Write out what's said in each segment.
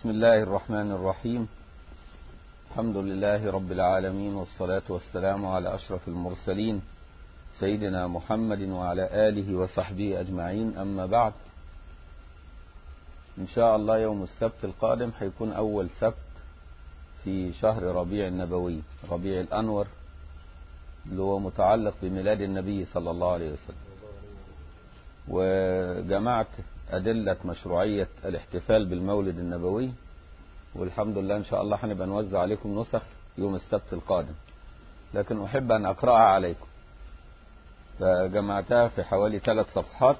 بسم الله الرحمن الرحيم. الحمد لله رب العالمين، والصلاة والسلام على أشرف المرسلين سيدنا محمد وعلى آله وصحبه أجمعين. أما بعد، إن شاء الله يوم السبت القادم هيكون أول سبت في شهر ربيع النبوي، ربيع الأنور، اللي هو متعلق بميلاد النبي صلى الله عليه وسلم. وجمعت أدلة مشروعية الاحتفال بالمولد النبوي، والحمد لله إن شاء الله هنبقى نوزع عليكم نسخ يوم السبت القادم، لكن أحب أن أقرأها عليكم. فجمعتها في حوالي 3 صفحات،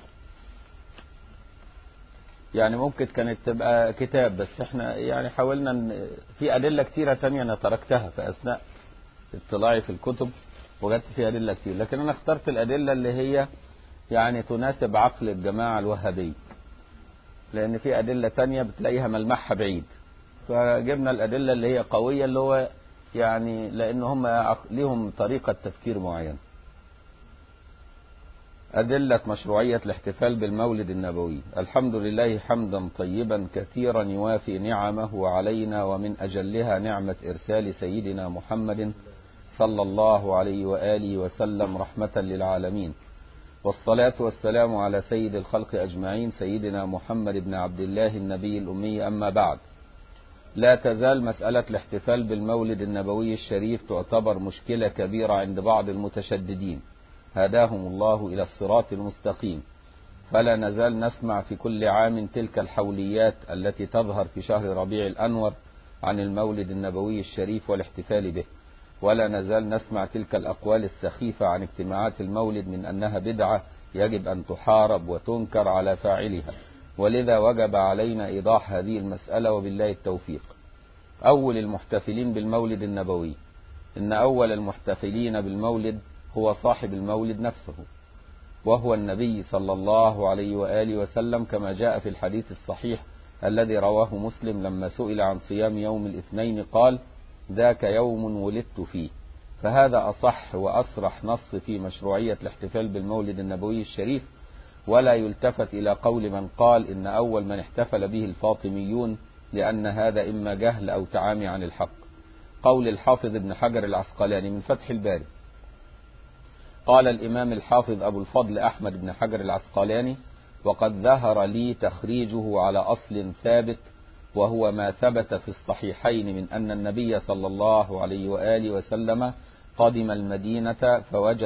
يعني ممكن كانت تبقى كتاب، بس احنا يعني حاولنا في أدلة كتيرة تانية أنا تركتها في أثناء اطلاعي في الكتب، وجدت فيها أدلة كتير، لكن أنا اخترت الأدلة اللي هي يعني تناسب عقل الجماعة الوهابية، لأن في أدلة تانية بتلاقيها ملمحها بعيد، فجبنا الأدلة اللي هي قوية، اللي هو يعني لأن هم ليهم طريقة تفكير معينة. أدلة مشروعية الاحتفال بالمولد النبوي. الحمد لله حمدا طيبا كثيرا يوافي نعمه علينا، ومن أجلها نعمة إرسال سيدنا محمد صلى الله عليه وآله وسلم رحمة للعالمين، والصلاة والسلام على سيد الخلق أجمعين سيدنا محمد بن عبد الله النبي الأمي. أما بعد، لا تزال مسألة الاحتفال بالمولد النبوي الشريف تعتبر مشكلة كبيرة عند بعض المتشددين، هداهم الله إلى الصراط المستقيم. فلا نزال نسمع في كل عام تلك الحوليات التي تظهر في شهر ربيع الأنور عن المولد النبوي الشريف والاحتفال به، ولا نزال نسمع تلك الأقوال السخيفة عن اجتماعات المولد من أنها بدعة يجب أن تحارب وتنكر على فاعلها، ولذا وجب علينا إيضاح هذه المسألة وبالله التوفيق. أول المحتفلين بالمولد النبوي، إن أول المحتفلين بالمولد هو صاحب المولد نفسه، وهو النبي صلى الله عليه وآله وسلم، كما جاء في الحديث الصحيح الذي رواه مسلم لما سئل عن صيام يوم الاثنين قال: ذاك يوم ولدت فيه. فهذا أصح وأصرح نص في مشروعية الاحتفال بالمولد النبوي الشريف، ولا يلتفت إلى قول من قال إن أول من احتفل به الفاطميون، لأن هذا إما جهل أو تعامي عن الحق. قول الحافظ ابن حجر العسقلاني من فتح الباري، قال الإمام الحافظ أبو الفضل أحمد بن حجر العسقلاني: وقد ظهر لي تخريجه على أصل ثابت، وهو ما ثبت في الصحيحين من أن النبي صلى الله عليه وآله وسلم قدم المدينة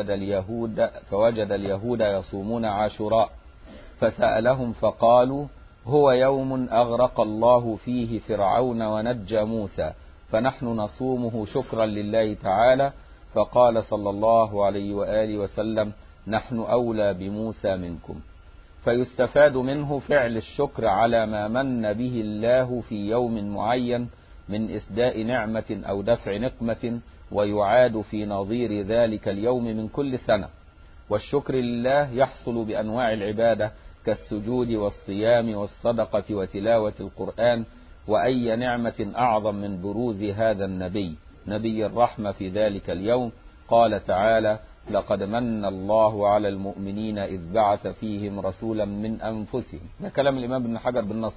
فوجد اليهود يصومون عاشوراء، فسألهم فقالوا: هو يوم أغرق الله فيه فرعون ونجى موسى، فنحن نصومه شكرا لله تعالى. فقال صلى الله عليه وآله وسلم: نحن أولى بموسى منكم. فيستفاد منه فعل الشكر على ما من به الله في يوم معين من إسداء نعمة أو دفع نقمة، ويعاد في نظير ذلك اليوم من كل سنة. والشكر لله يحصل بأنواع العبادة كالسجود والصيام والصدقة وتلاوة القرآن. وأي نعمة أعظم من بروز هذا النبي، نبي الرحمة، في ذلك اليوم. قال تعالى: لقد من الله على المؤمنين إذ بعث فيهم رسولا من أنفسهم. ده كلام الإمام ابن حجر بالنص.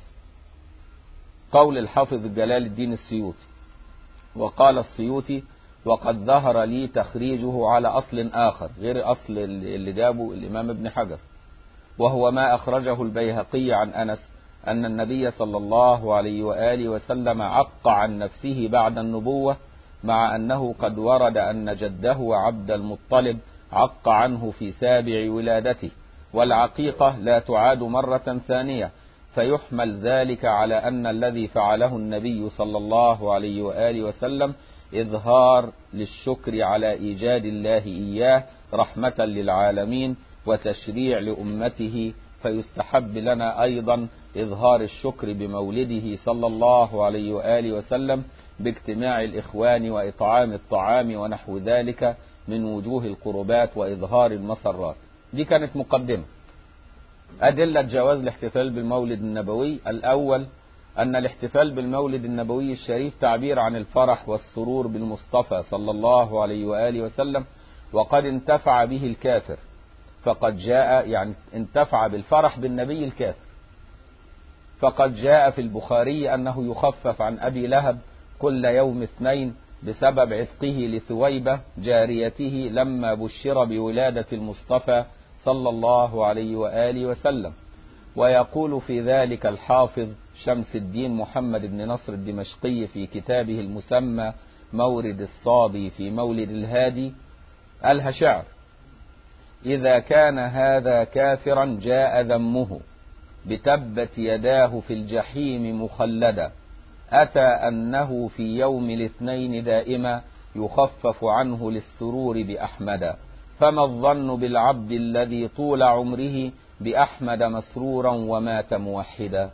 قول الحافظ جلال الدين السيوطي، وقال السيوطي: وقد ظهر لي تخريجه على أصل آخر غير أصل اللي جابه الإمام ابن حجر، وهو ما أخرجه البيهقي عن أنس أن النبي صلى الله عليه وآله وسلم عق عن نفسه بعد النبوة، مع أنه قد ورد أن جده عبد المطلب عق عنه في 7 ولادته، والعقيقة لا تعاد مرة ثانية، فيحمل ذلك على أن الذي فعله النبي صلى الله عليه وآله وسلم إظهار للشكر على إيجاد الله إياه رحمة للعالمين وتشريع لأمته. فيستحب لنا أيضا إظهار الشكر بمولده صلى الله عليه وآله وسلم باجتماع الإخوان وإطعام الطعام ونحو ذلك من وجوه القربات وإظهار المسرات. دي كانت مقدمة. أدلة جواز الاحتفال بالمولد النبوي. الأول، أن الاحتفال بالمولد النبوي الشريف تعبير عن الفرح والسرور بالمصطفى صلى الله عليه وآله وسلم، وقد انتفع به الكافر، فقد جاء يعني انتفع بالفرح بالنبي الكافر، فقد جاء في البخاري أنه يخفف عن أبي لهب كل يوم اثنين بسبب عتقه لثويبة جاريته لما بشر بولادة المصطفى صلى الله عليه وآله وسلم. ويقول في ذلك الحافظ شمس الدين محمد بن نصر الدمشقي في كتابه المسمى مورد الصابي في مولد الهادي: ألها شعر: إذا كان هذا كافرا جاء ذمه بتبت يداه في الجحيم مخلدا، أتى أنه في يوم الاثنين دائما يخفف عنه للسرور بأحمد، فما الظن بالعبد الذي طول عمره بأحمد مسرورا ومات موحدا.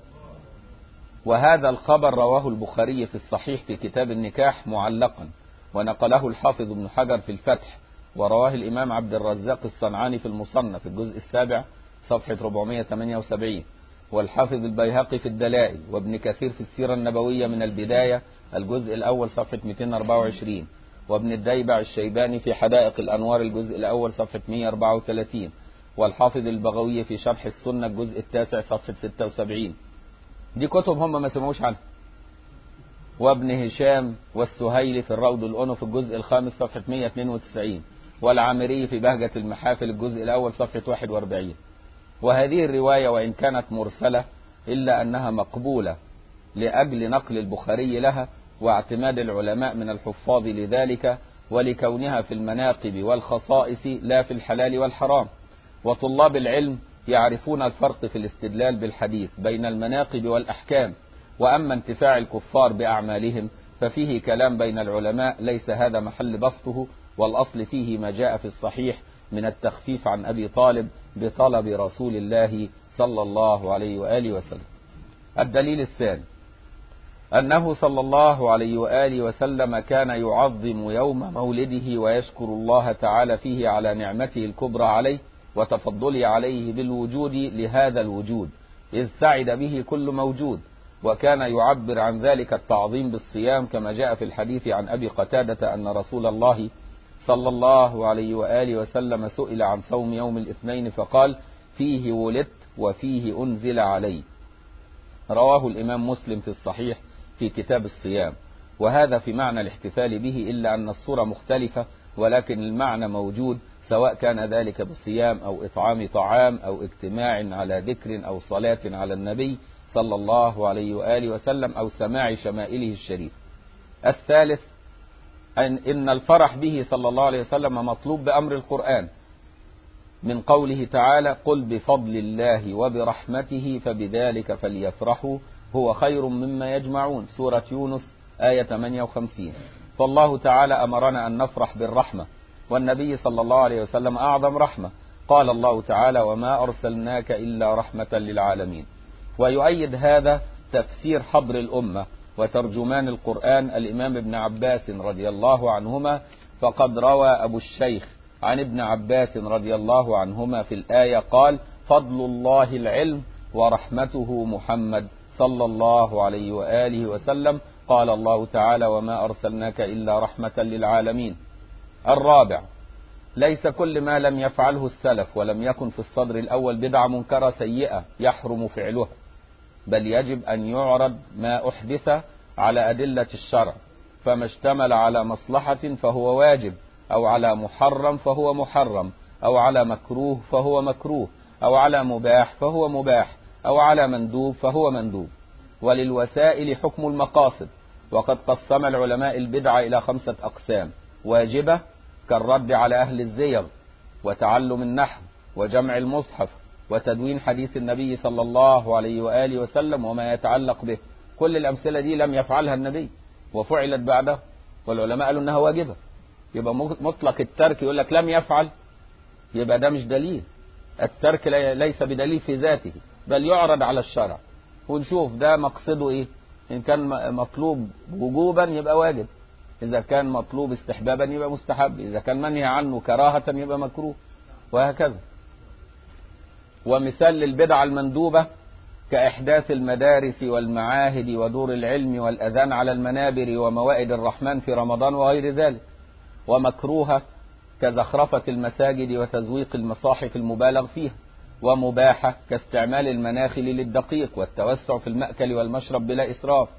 وهذا الخبر رواه البخاري في الصحيح في كتاب النكاح معلقا، ونقله الحافظ ابن حجر في الفتح، ورواه الإمام عبد الرزاق الصنعاني في المصنف في الجزء السابع صفحة 478، والحافظ البيهقي في الدلائل، وابن كثير في السيرة النبوية من البداية الجزء الأول صفحة 224، وابن الديبع الشيباني في حدائق الأنوار الجزء الأول صفحة 134، والحافظ البغوي في شرح السنة الجزء التاسع صفحة 76. دي كتب هم ما سمعوش عنها. وابن هشام والسهيلي في الروض الأنف في الجزء الخامس صفحة 192، والعامري في بهجة المحافل الجزء الأول صفحة 41. وهذه الرواية وإن كانت مرسلة إلا أنها مقبولة لأجل نقل البخاري لها واعتماد العلماء من الحفاظ لذلك، ولكونها في المناقب والخصائص لا في الحلال والحرام. وطلاب العلم يعرفون الفرق في الاستدلال بالحديث بين المناقب والأحكام، وأما انتفاع الكفار بأعمالهم ففيه كلام بين العلماء ليس هذا محل بسطه، والأصل فيه ما جاء في الصحيح من التخفيف عن أبي طالب بطلب رسول الله صلى الله عليه وآله وسلم. الدليل الثاني أنه صلى الله عليه وآله وسلم كان يعظم يوم مولده ويشكر الله تعالى فيه على نعمته الكبرى عليه وتفضله عليه بالوجود لهذا الوجود، إذ سعد به كل موجود. وكان يعبر عن ذلك التعظيم بالصيام، كما جاء في الحديث عن أبي قتادة أن رسول الله صلى الله عليه وآله وسلم سئل عن صوم يوم الاثنين فقال: فيه ولدت وفيه أنزل علي. رواه الإمام مسلم في الصحيح في كتاب الصيام. وهذا في معنى الاحتفال به، إلا أن الصورة مختلفة ولكن المعنى موجود، سواء كان ذلك بصيام أو إطعام طعام أو اجتماع على ذكر أو صلاة على النبي صلى الله عليه وآله وسلم أو سماع شمائله الشريف. الثالث إن الفرح به صلى الله عليه وسلم مطلوب بأمر القرآن، من قوله تعالى: قل بفضل الله وبرحمته فبذلك فليفرحوا هو خير مما يجمعون، سورة يونس آية 58. فالله تعالى أمرنا أن نفرح بالرحمة، والنبي صلى الله عليه وسلم أعظم رحمة. قال الله تعالى: وما أرسلناك إلا رحمة للعالمين. ويؤيد هذا تفسير حبر الأمة وترجمان القرآن الإمام ابن عباس رضي الله عنهما، فقد روى أبو الشيخ عن ابن عباس رضي الله عنهما في الآية قال: فضل الله العلم ورحمته محمد صلى الله عليه وآله وسلم. قال الله تعالى: وما أرسلناك إلا رحمة للعالمين. الرابع: ليس كل ما لم يفعله السلف ولم يكن في الصدر الأول بدعة منكرة سيئة يحرم فعلها، بل يجب أن يعرض ما أحدث على أدلة الشرع، فما اشتمل على مصلحة فهو واجب، أو على محرم فهو محرم، أو على مكروه فهو مكروه، أو على مباح فهو مباح، أو على مندوب فهو مندوب. وللوسائل حكم المقاصد، وقد قسم العلماء البدعة إلى 5 أقسام: واجبة كالرد على أهل الزيغ، وتعلم النحو، وجمع المصحف، وتدوين حديث النبي صلى الله عليه وآله وسلم وما يتعلق به. كل الأمثلة دي لم يفعلها النبي وفعلت بعده، والعلماء قالوا أنها واجبة. يبقى مطلق الترك يقول لك لم يفعل، يبقى ده مش دليل. الترك ليس بدليل في ذاته، بل يعرض على الشرع ونشوف ده مقصده إيه. إن كان مطلوب وجوبا يبقى واجب، إذا كان مطلوب استحبابا يبقى مستحب، إذا كان منهي عنه كراهة يبقى مكروه، وهكذا. ومثال للبدعة المندوبة كإحداث المدارس والمعاهد ودور العلم والأذان على المنابر وموائد الرحمن في رمضان وغير ذلك. ومكروهة كزخرفة المساجد وتزويق المصاحف المبالغ فيها. ومباحة كاستعمال المناخل للدقيق والتوسع في المأكل والمشرب بلا إسراف،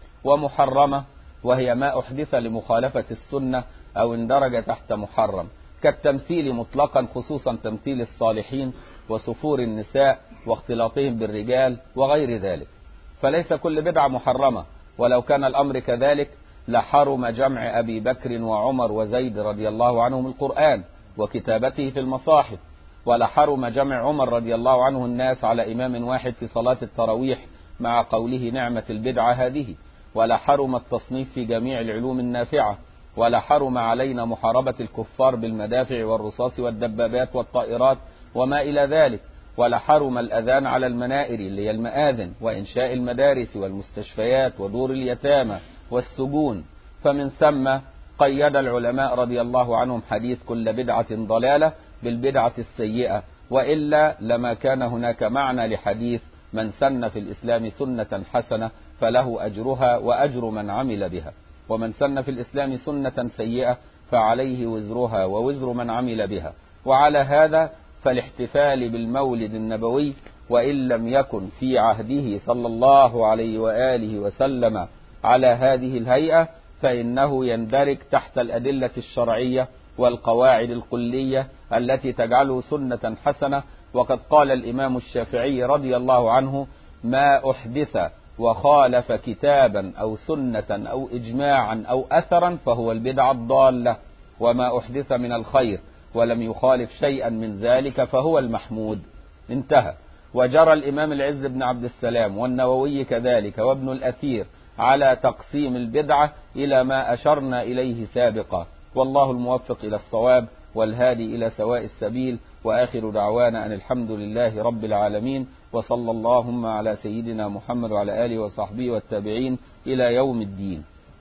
ومحرمة وهي ما أحدث لمخالفة السنة أو اندرج تحت محرم كالتمثيل مطلقا، خصوصا تمثيل الصالحين وسفور النساء واختلاطهم بالرجال وغير ذلك. فليس كل بدعة محرمة، ولو كان الأمر كذلك لحرم جمع أبي بكر وعمر وزيد رضي الله عنهم القرآن وكتابته في المصاحف، ولحرم جمع عمر رضي الله عنه الناس على إمام واحد في صلاة التراويح مع قوله نعمة البدعة هذه، ولحرم التصنيف في جميع العلوم النافعة، ولحرم علينا محاربة الكفار بالمدافع والرصاص والدبابات والطائرات وما إلى ذلك، ولحرم الأذان على المنائر اللي هي المآذن، وإنشاء المدارس والمستشفيات ودور اليتامى والسجون. فمن ثم قيد العلماء رضي الله عنهم حديث كل بدعة ضلالة بالبدعة السيئة، وإلا لما كان هناك معنى لحديث من سن في الإسلام سنة حسنة فله أجرها وأجر من عمل بها، ومن سن في الإسلام سنة سيئة فعليه وزرها ووزر من عمل بها. وعلى هذا فالاحتفال بالمولد النبوي وإن لم يكن في عهده صلى الله عليه وآله وسلم على هذه الهيئة فإنه يندرج تحت الأدلة الشرعية والقواعد الكلية التي تجعله سنة حسنة. وقد قال الإمام الشافعي رضي الله عنه: ما أحدث وخالف كتابا أو سنة أو إجماعا أو أثرا فهو البدعة الضالة، وما أحدث من الخير ولم يخالف شيئا من ذلك فهو المحمود. انتهى. وجرى الإمام العز بن عبد السلام والنووي كذلك وابن الأثير على تقسيم البدعة إلى ما أشرنا إليه سابقا، والله الموفق إلى الصواب والهادي إلى سواء السبيل. وآخر دعوانا أن الحمد لله رب العالمين، وصلى اللهم على سيدنا محمد وعلى آله وصحبه والتابعين إلى يوم الدين.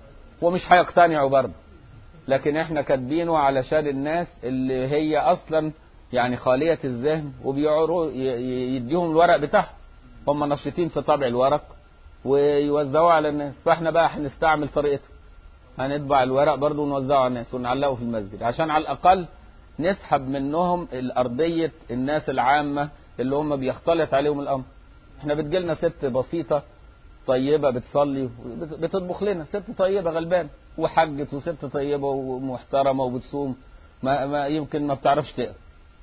ومش هيقتنعوا برضه، لكن احنا كاتبينه علشان الناس اللي هي أصلا يعني خالية الذهن وبيعروا يديهم الورق بتاعهم، هم نشطين في طبع الورق ويوزعوه على الناس، فاحنا بقى هنستعمل طريقته، هنطبع الورق برضه ونوزعه على الناس ونعلقه في المسجد عشان على الأقل نسحب منهم الأرضية الناس العامة اللي هم بيختلط عليهم الأمر. احنا بتجيلنا ست بسيطة طيبة بتصلي بتطبخ لنا، ست طيبة غلبان وحجت، وست طيبة ومحترمة وبتصوم، ما يمكن ما بتعرفش تقرا.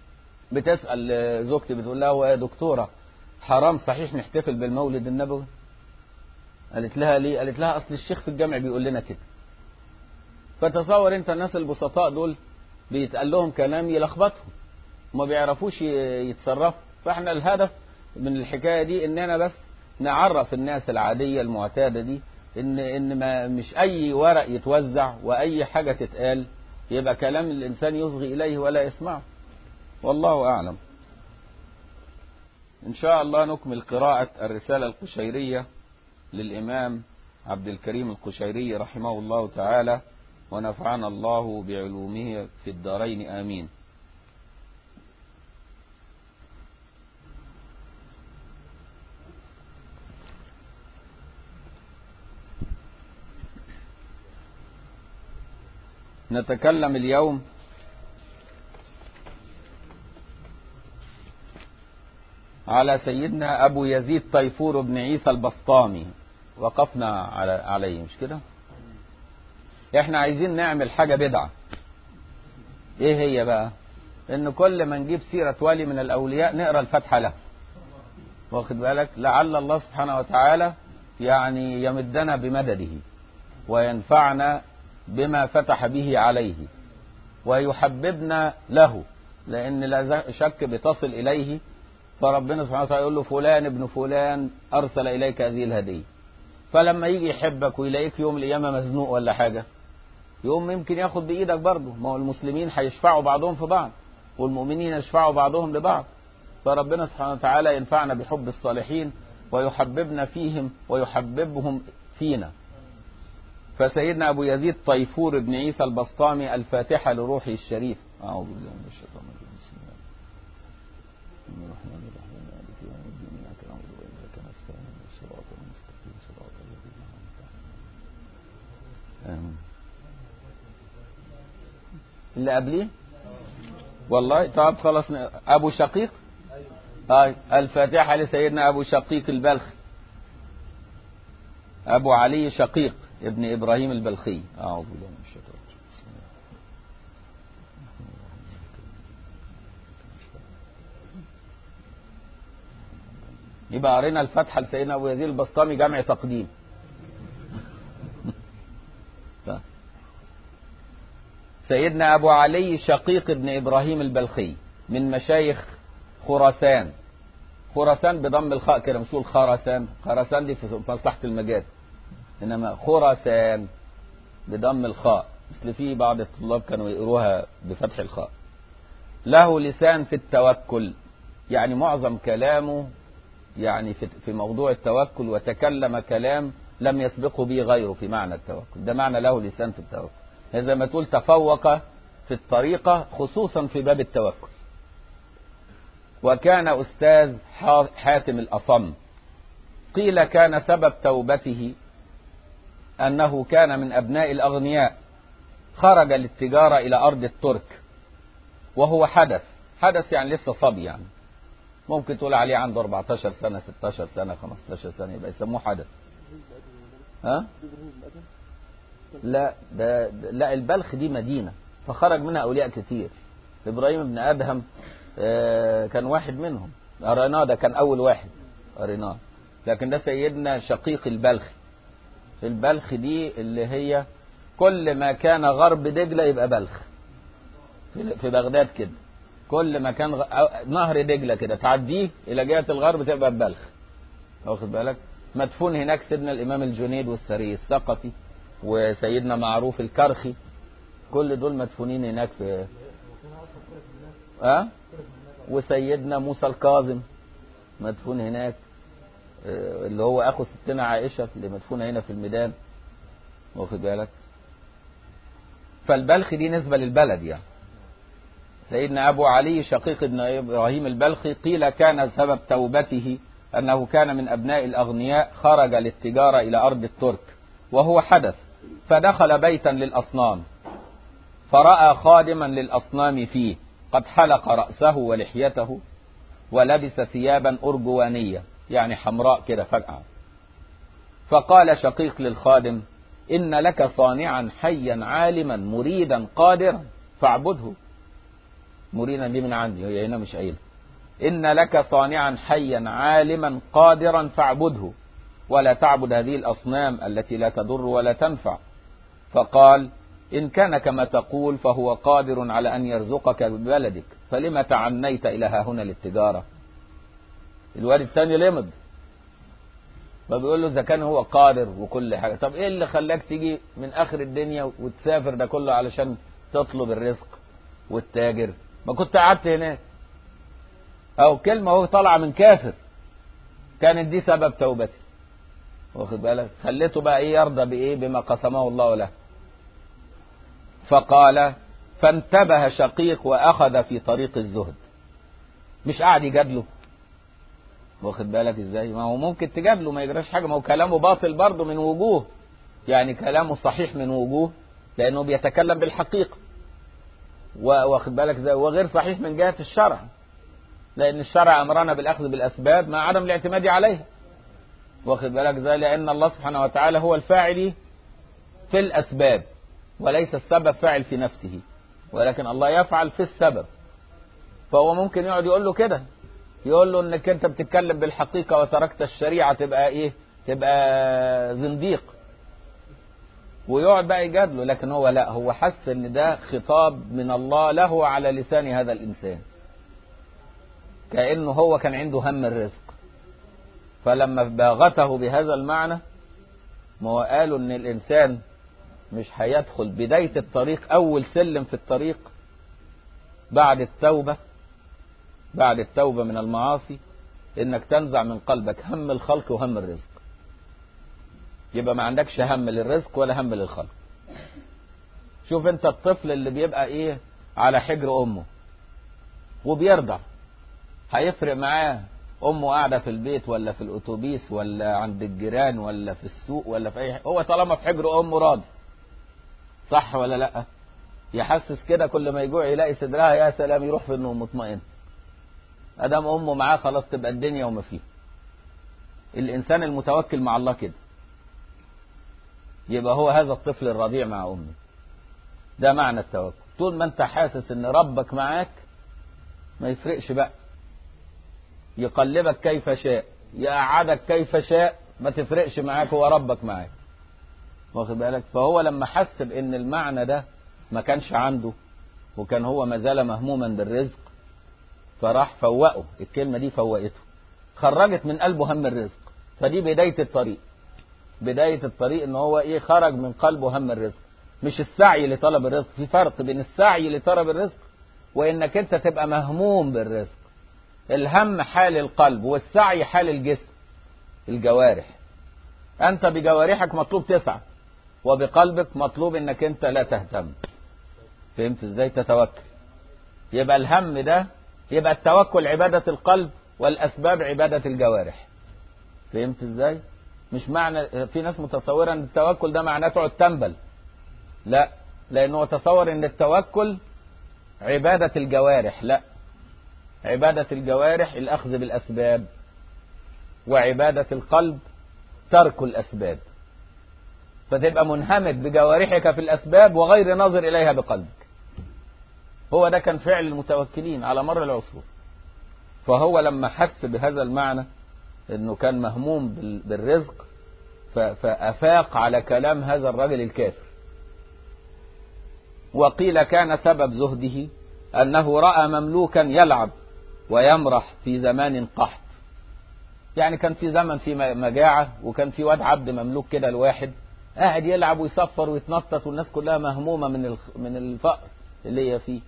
بتسأل زوجتي بتقول لها: هو يا دكتورة حرام صحيح نحتفل بالمولد النبوي؟ قالت لها: ليه؟ قالت لها: أصل الشيخ في الجامع بيقول لنا كده. فتصور انت الناس البسطاء دول بيتقال لهم كلام يلخبطهم، ما بيعرفوش يتصرفوا. فاحنا الهدف من الحكاية دي اننا بس نعرف الناس العادية المعتادة دي ان ما مش اي ورق يتوزع واي حاجة تتقال يبقى كلام الانسان يصغي اليه ولا يسمعه. والله اعلم. ان شاء الله نكمل قراءة الرسالة القشيرية للامام عبد الكريم القشيري رحمه الله تعالى، ونفعنا الله بعلومه في الدارين آمين. نتكلم اليوم على سيدنا أبو يزيد طيفور بن عيسى البسطامي، وقفنا عليه مش كده؟ احنا عايزين نعمل حاجة بدعة. ايه هي بقى؟ ان كل ما نجيب سيرة ولي من الاولياء نقرأ الفاتحة له، واخد بالك؟ لعل الله سبحانه وتعالى يعني يمدنا بمدده وينفعنا بما فتح به عليه ويحببنا له، لان لا شك بتصل اليه، فربنا سبحانه وتعالى يقول له: فلان ابن فلان ارسل اليك هذه الهدية. فلما يجي يحبك ويلاقيك يوم القيامة مزنوق ولا حاجة، يوم يمكن ياخد بإيدك برضه. ما هو المسلمين هيشفعوا بعضهم في بعض، والمؤمنين يشفعوا بعضهم لبعض. فربنا سبحانه وتعالى ينفعنا بحب الصالحين ويحببنا فيهم ويحببهم فينا. فسيدنا أبو يزيد طيفور بن عيسى البسطامي، الفاتحة لروحه الشريف. أعوذ بالله من الشيطان الرجيم. بسم الله الرحمن الرحيم. مالك يوم الدين. إياك نعبد وإياك نستعين. الصراط المستقيم صراط الذين أنعمت عليهم. آمين. اللي قبليه والله. طب خلاص. أبو شقيق. هاي الفاتحة لسيدنا أبو شقيق البلخي، أبو علي شقيق ابن إبراهيم البلخي. أعوذ بالله من الشيطان الرجيم. بسم الله. يبقى قرينا الفاتحة لسيدنا أبو يزيد البسطامي جمع تقديم. سيدنا أبو علي شقيق ابن إبراهيم البلخي من مشايخ خراسان. خراسان بضم الخاء كده، مش تقول خراسان، خراسان دي في مصلحة المجاز، إنما خراسان بضم الخاء، مثل في بعض الطلاب كانوا يقروها بفتح الخاء. له لسان في التوكل، يعني معظم كلامه يعني في موضوع التوكل، وتكلم كلام لم يسبقه به غيره في معنى التوكل. ده معنى له لسان في التوكل، زي ما تقول تفوق في الطريقة خصوصا في باب التوكل. وكان أستاذ حاتم الأصم. قيل كان سبب توبته أنه كان من أبناء الأغنياء، خرج للتجارة إلى أرض الترك وهو حدث يعني لسه صبي، يعني ممكن تقول عليه عنده 14 سنة 16 سنة 15 سنة، يبقى يسموه حدث. ها؟ لا البلخ دي مدينة فخرج منها أولياء كتير. إبراهيم بن أدهم كان واحد منهم، أريناه ده كان أول واحد أريناه، لكن ده سيدنا شقيق البلخي. البلخ دي اللي هي كل ما كان غرب دجلة يبقى بلخ، في بغداد كده، كل ما كان نهر دجلة كده تعديه إلى جهة الغرب تبقى بلخ، واخد بالك. مدفون هناك سيدنا الإمام الجنيد والسري الثقفي وسيدنا معروف الكرخي، كل دول مدفونين هناك في وسيدنا موسى الكاظم مدفون هناك، اللي هو أخو ستنا عائشة اللي مدفونة هنا في الميدان، واخد بالك. فالبلخ دي نسبة للبلد يعني. سيدنا أبو علي شقيق ابن إبراهيم البلخي قيل كان سبب توبته أنه كان من أبناء الأغنياء، خرج للتجارة إلى أرض الترك وهو حدث، فدخل بيتا للأصنام فرأى خادما للأصنام فيه قد حلق رأسه ولحيته ولبس ثيابا أرجوانية يعني حمراء كده فجأة. فقال شقيق للخادم: إن لك صانعا حيا عالما مريدا قادرا فاعبده. مريدا دي من عندي، هي هنا مش قايله. إن لك صانعا حيا عالما قادرا فاعبده ولا تعبد هذه الأصنام التي لا تضر ولا تنفع. فقال: إن كان كما تقول فهو قادر على أن يرزقك ببلدك، فلما تعنيت إلى هنا للتجارة؟ الواد الثاني لمض، فبيقول له إذا كان هو قادر وكل حاجة، طب إيه اللي خلاك تيجي من آخر الدنيا وتسافر ده كله علشان تطلب الرزق والتاجر؟ ما كنت قعدت هناك. أو كلمة هو طالعة من كافر، كانت دي سبب توبتي، واخد بالك. خليته بقى إيه يرضى بإيه بما قسمه الله له. فقال: فانتبه شقيق وأخذ في طريق الزهد. مش قاعد يجادله، واخد بالك ازاي؟ ما هو ممكن تجادله ما يجراش حاجة، ما هو كلامه باطل برضه من وجوه، يعني كلامه صحيح من وجوه لأنه بيتكلم بالحقيقة، واخد بالك ازاي، وغير صحيح من جهة الشرع، لأن الشرع أمرنا بالأخذ بالأسباب مع عدم الاعتماد عليها، واخد بالك ازاي، لأن الله سبحانه وتعالى هو الفاعل في الأسباب وليس السبب فاعل في نفسه، ولكن الله يفعل في السبب. فهو ممكن يقعد يقول له كده، يقول له انك انت بتتكلم بالحقيقة وتركت الشريعة تبقى ايه؟ تبقى زنديق، ويقعد بقى يجادله. لكن هو لا، هو حس ان ده خطاب من الله له على لسان هذا الانسان، كأنه هو كان عنده هم الرزق. فلما باغته بهذا المعنى، ما هو قالوا ان الانسان مش هيدخل بداية الطريق، اول سلم في الطريق بعد التوبة من المعاصي، انك تنزع من قلبك هم الخلق وهم الرزق، يبقى ما عندكش هم للرزق ولا هم للخلق. شوف انت الطفل اللي بيبقى ايه على حجر امه وبيرضع، هيفرق معاه امه قاعدة في البيت ولا في الاتوبيس ولا عند الجيران ولا في السوق ولا في اي حاجة؟ هو طالما في حجر امه راضي، صح ولا لا؟ يحسس كده كل ما يجوع يلاقي صدرها يا سلام، يروح في النوم مطمئن. ادام امه معاه خلاص تبقى الدنيا وما فيها. الانسان المتوكل مع الله كده، يبقى هو هذا الطفل الرضيع مع امه. ده معنى التوكل. طول ما انت حاسس ان ربك معاك ما يفرقش بقى، يقلبك كيف شاء، يقعدك كيف شاء، ما تفرقش معاك، هو ربك معاك. واخد بالك؟ فهو لما حس بان المعنى ده ما كانش عنده، وكان هو ما زال مهموما بالرزق، فراح فوقه. الكلمة دي فوقته، خرجت من قلبه هم الرزق. فدي بداية الطريق. بداية الطريق ان هو ايه؟ خرج من قلبه هم الرزق، مش السعي لطلب الرزق. في فرق بين السعي لطلب الرزق وانك انت تبقى مهموم بالرزق. الهم حال القلب، والسعي حال الجسم، الجوارح. انت بجوارحك مطلوب تسعى، وبقلبك مطلوب انك انت لا تهتم. فهمت ازاي؟ تتوكل. يبقى الهم ده، يبقى التوكل عبادة القلب والاسباب عبادة الجوارح. فهمت ازاي؟ مش معنى في ناس متصورة ان التوكل ده معناه تقعد تنبل. لا، لانه تصور ان التوكل عبادة الجوارح. لا، عبادة الجوارح الاخذ بالاسباب، وعبادة القلب ترك الاسباب. فتبقى منهمك بجوارحك في الاسباب وغير ناظر اليها بقلبك. هو ده كان فعل المتوكلين على مر العصور. فهو لما حس بهذا المعنى انه كان مهموم بالرزق، فافاق على كلام هذا الرجل الكافر. وقيل كان سبب زهده انه راى مملوكا يلعب ويمرح في زمان قحط. يعني كان في زمن في مجاعة، وكان في واد عبد مملوك كده الواحد قاعد يلعب ويصفر ويتنطط، والناس كلها مهمومة من الفقر اللي هي فيه.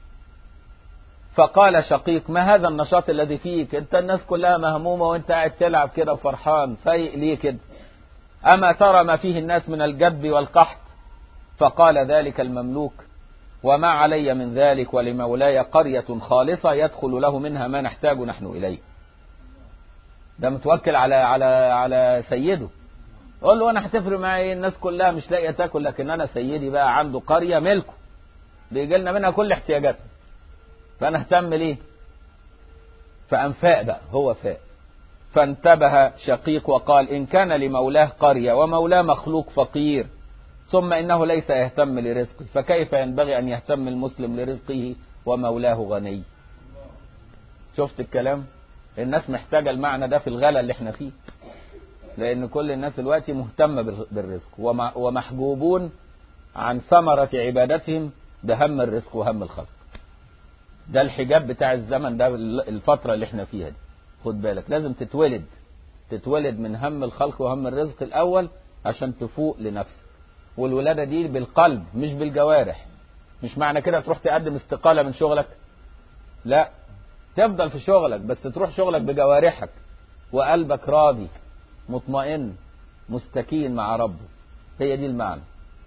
فقال شقيق: ما هذا النشاط الذي فيك؟ انت الناس كلها مهمومة وانت قاعد تلعب كده وفرحان، فايق ليه كده؟ أما ترى ما فيه الناس من الجدب والقحط؟ فقال ذلك المملوك: وما علي من ذلك، ولمولاي قرية خالصة يدخل له منها ما نحتاج نحن إليه. ده متوكل على سيده. قول له: انا هتفرق معايا، الناس كلها مش لاقيه تاكل، لكن انا سيدي بقى عنده قريه ملكه بيجي لنا منها كل احتياجاتنا، فانا اهتم ليه؟ فانفاق بقى، هو فاق. فانتبه شقيق وقال: ان كان لمولاه قريه ومولاه مخلوق فقير، ثم انه ليس يهتم لرزقه، فكيف ينبغي ان يهتم المسلم لرزقه ومولاه غني؟ شفت الكلام؟ الناس محتاجه المعنى ده في الغلا اللي احنا فيه، لأن كل الناس دلوقتي مهتمة بالرزق، ومحجوبون عن ثمرة عبادتهم بهم الرزق وهم الخلق. ده الحجاب بتاع الزمن ده، الفترة اللي احنا فيها دي. خد بالك، لازم تتولد من هم الخلق وهم الرزق الأول عشان تفوق لنفسك. والولادة دي بالقلب مش بالجوارح. مش معنى كده تروح تقدم استقالة من شغلك، لا، تفضل في شغلك بس تروح شغلك بجوارحك وقلبك راضي مطمئن مستكين مع ربه. هي دي المعنى.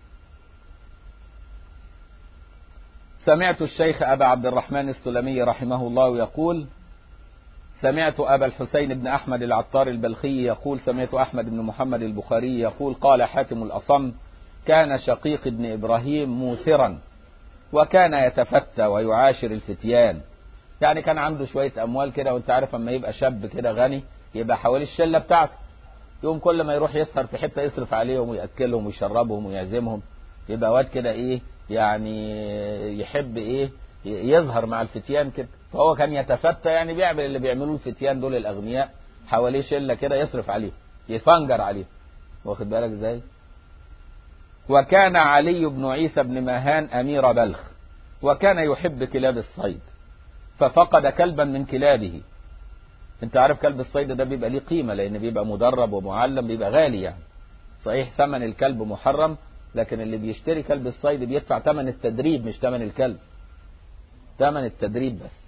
سمعت الشيخ أبا عبد الرحمن السلمي رحمه الله يقول: سمعت أبا الحسين بن أحمد العطار البلخي يقول: سمعت أحمد بن محمد البخاري يقول: قال حاتم الأصم: كان شقيق بن إبراهيم موسرا، وكان يتفتى ويعاشر الفتيان. يعني كان عنده شوية أموال كده، وانت عارف اما يبقى شاب كده غني يبقى حوالي الشلة بتاعته، يوم كل ما يروح يسهر في حتة يصرف عليهم ويأكلهم ويشربهم ويعزمهم. يبقى واد كده ايه يعني، يحب ايه يظهر مع الفتيان كده. فهو كان يتفتى، يعني بيعمل اللي بيعملوه الفتيان دول الأغنياء، حواليه شلة كده يصرف عليهم يفنجر عليهم. واخد بالك ازاي؟ وكان علي بن عيسى بن ماهان أمير بلخ، وكان يحب كلاب الصيد، ففقد كلبا من كلابه. انت عارف كلب الصيد ده بيبقى ليه قيمة، لان بيبقى مدرب ومعلم، بيبقى غالي يعني. صحيح ثمن الكلب محرم، لكن اللي بيشتري كلب الصيد بيدفع ثمن التدريب مش ثمن الكلب، ثمن التدريب بس.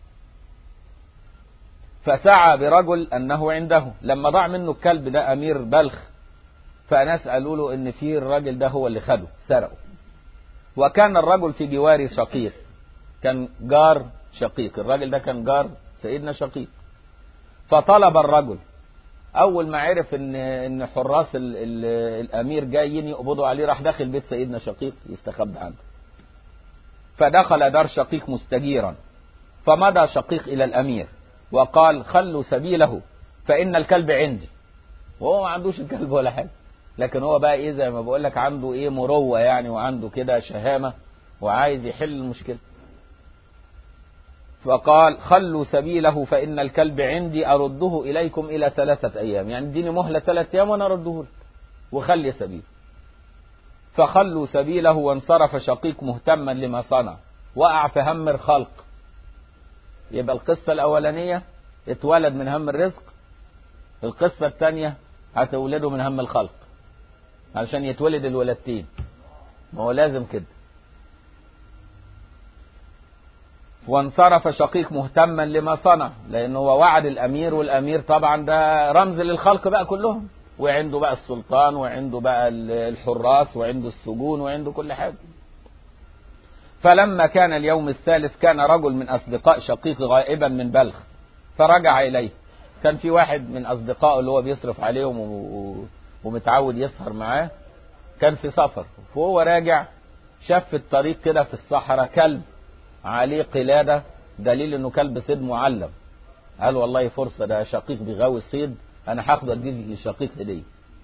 فسعى برجل انه عنده، لما ضاع منه الكلب ده امير بلخ، فناس قالوا له ان في الراجل ده هو اللي خده سرقه. وكان الرجل في جوار شقيق، كان جار شقيق، الراجل ده كان جار سيدنا شقيق. فطلب الرجل، اول ما عرف ان حراس الامير جايين يقبضوا عليه، راح داخل بيت سيدنا شقيق يستخبى عنه. فدخل دار شقيق مستجيرا، فمضى شقيق الى الامير وقال خلوا سبيله فإن الكلب عندي، وهو ما عندوش الكلب ولا حاجة، لكن هو بقى ايه زي ما بقول لك عنده ايه مروة يعني، وعنده كده شهامة وعايز يحل المشكلة. فقال خلوا سبيله فإن الكلب عندي أرده إليكم إلى 3 أيام، يعني اديني مهلة 3 أيام وأنا أرده لك وخلي سبيله. فخلوا سبيله وانصرف شقيق مهتما لما صنع، وقع في هم الخلق. يبقى القصة الأولانية اتولد من هم الرزق، القصة الثانية هتولده من هم الخلق، علشان يتولد الولدتين، ما هو لازم كده. وانصرف شقيق مهتما لما صنع، لأنه هو وعد الأمير، والأمير طبعا ده رمز للخلق بقى كلهم، وعنده بقى السلطان وعنده بقى الحراس وعنده السجون وعنده كل حاجة. فلما كان اليوم الثالث كان رجل من أصدقاء شقيق غائبا من بلخ فرجع إليه. كان في واحد من أصدقائه اللي هو بيصرف عليهم ومتعود يسهر معاه كان في سفر، وهو راجع شاف في الطريق كده في الصحراء كلب عليه قلادة، دليل انه كلب صيد معلم. قال والله فرصة، ده شقيق بيغاوي الصيد، انا هاخده اديه للشقيق هدية.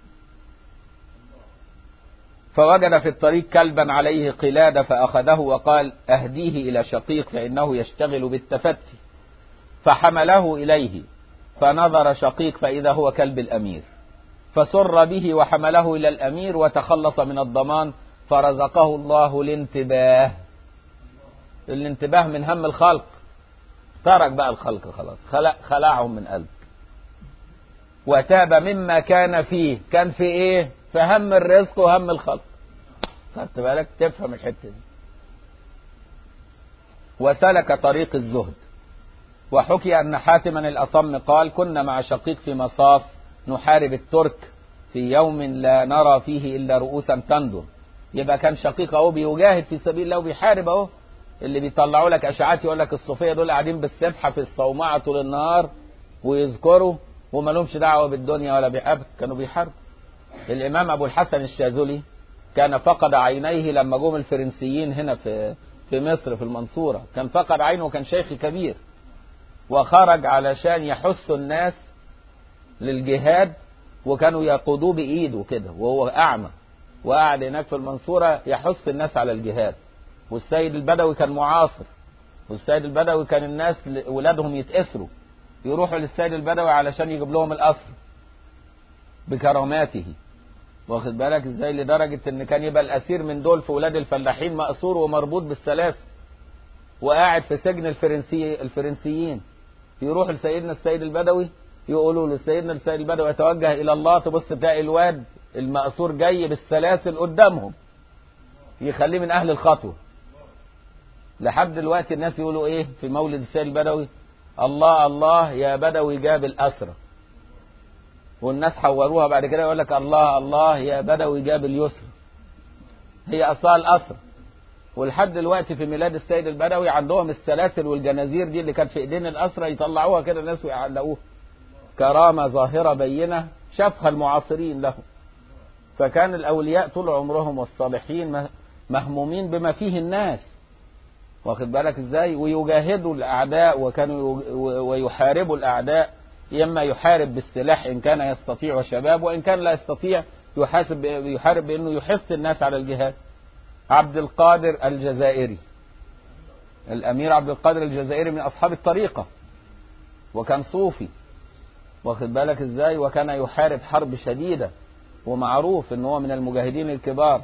فوجد في الطريق كلبا عليه قلادة فأخذه وقال أهديه إلى شقيق فإنه يشتغل بالتفتي. فحمله إليه، فنظر شقيق فإذا هو كلب الأمير، فسر به وحمله إلى الأمير وتخلص من الضمان، فرزقه الله الانتباه من هم الخلق. ترك بقى الخلق خلاص، خلعهم من قلب، وتاب مما كان فيه. كان في ايه؟ في هم الرزق وهم الخلق. خدت بالك؟ تفهم الحته دي. وسلك طريق الزهد. وحكي أن حاتما الأصم قال كنا مع شقيق في مصاف نحارب الترك في يوم لا نرى فيه إلا رؤوسا تندر. يبقى كان شقيق اهو بيجاهد في سبيل الله وبيحارب اهو. اللي بيطلعوا لك اشاعات يقول لك الصوفيه دول قاعدين بالسبحه في الصومعه طول النهار ويذكروا وما لهمش دعوه بالدنيا ولا بأبد، كانوا بيحاربوا. الامام ابو الحسن الشاذلي كان فقد عينيه لما جم الفرنسيين هنا في مصر في المنصوره، كان فقد عينه وكان شيخ كبير، وخرج علشان يحث الناس للجهاد، وكانوا يقودوه بايده كده وهو اعمى، وقعد هناك في المنصوره يحث الناس على الجهاد. والسيد البدوي كان معاصر، والسيد البدوي كان الناس ولادهم يتأسروا يروحوا للسيد البدوي علشان يجيب لهم الأسر بكراماته. واخد بالك ازاي؟ لدرجة ان كان يبقى الأسير من دول في ولاد الفلاحين مأسور ومربوط بالسلاسل وقاعد في سجن الفرنسيين. يروح لسيدنا السيد البدوي يقولوا له سيدنا السيد البدوي يتوجه إلى الله، تبص تلاقي الواد المأسور جاي بالسلاسل قدامهم يخليه من أهل الخطوة. لحد دلوقتي الناس يقولوا ايه في مولد السيد البدوي؟ الله الله يا بدوي جاب الأسرة. والناس حوروها بعد كده يقول لك الله الله يا بدوي جاب اليسر. هي أصلها الأسرة. ولحد دلوقتي في ميلاد السيد البدوي عندهم السلاسل والجنازير دي اللي كانت في ايدين الأسرة يطلعوها كده الناس ويعلقوها كرامة ظاهرة بينة شافها المعاصرين له. فكان الأولياء طول عمرهم والصالحين مهمومين بما فيه الناس، واخد بالك ازاي؟ ويجاهدوا الاعداء ويحاربوا الاعداء، اما يحارب بالسلاح ان كان يستطيع شباب، وان كان لا يستطيع يحارب بانه يحث الناس على الجهاد. عبد القادر الجزائري، الامير عبد القادر الجزائري من اصحاب الطريقة، وكان صوفي، واخد بالك ازاي؟ وكان يحارب حرب شديدة، ومعروف ان هو من المجاهدين الكبار.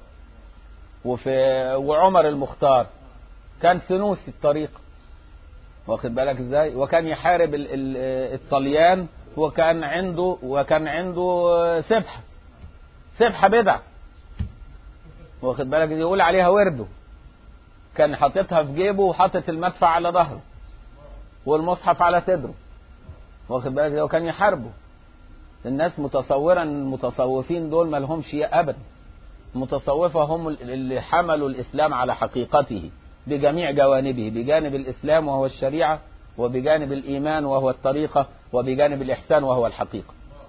وعمر المختار كان سنوسي الطريقة، واخد بالك ازاي؟ وكان يحارب الطليان، وكان عنده سبحة بدع، واخد بالك ازاي؟ يقول عليها ورده، كان حاططها في جيبه وحاطط المدفع على ظهره والمصحف على صدره، واخد بالك ازاي؟ وكان يحاربه. الناس متصورا المتصوفين دول ما لهمش ابدا. المتصوفة هم اللي حملوا الإسلام على حقيقته بجميع جوانبه، بجانب الإسلام وهو الشريعة، وبجانب الإيمان وهو الطريقة، وبجانب الإحسان وهو الحقيقة.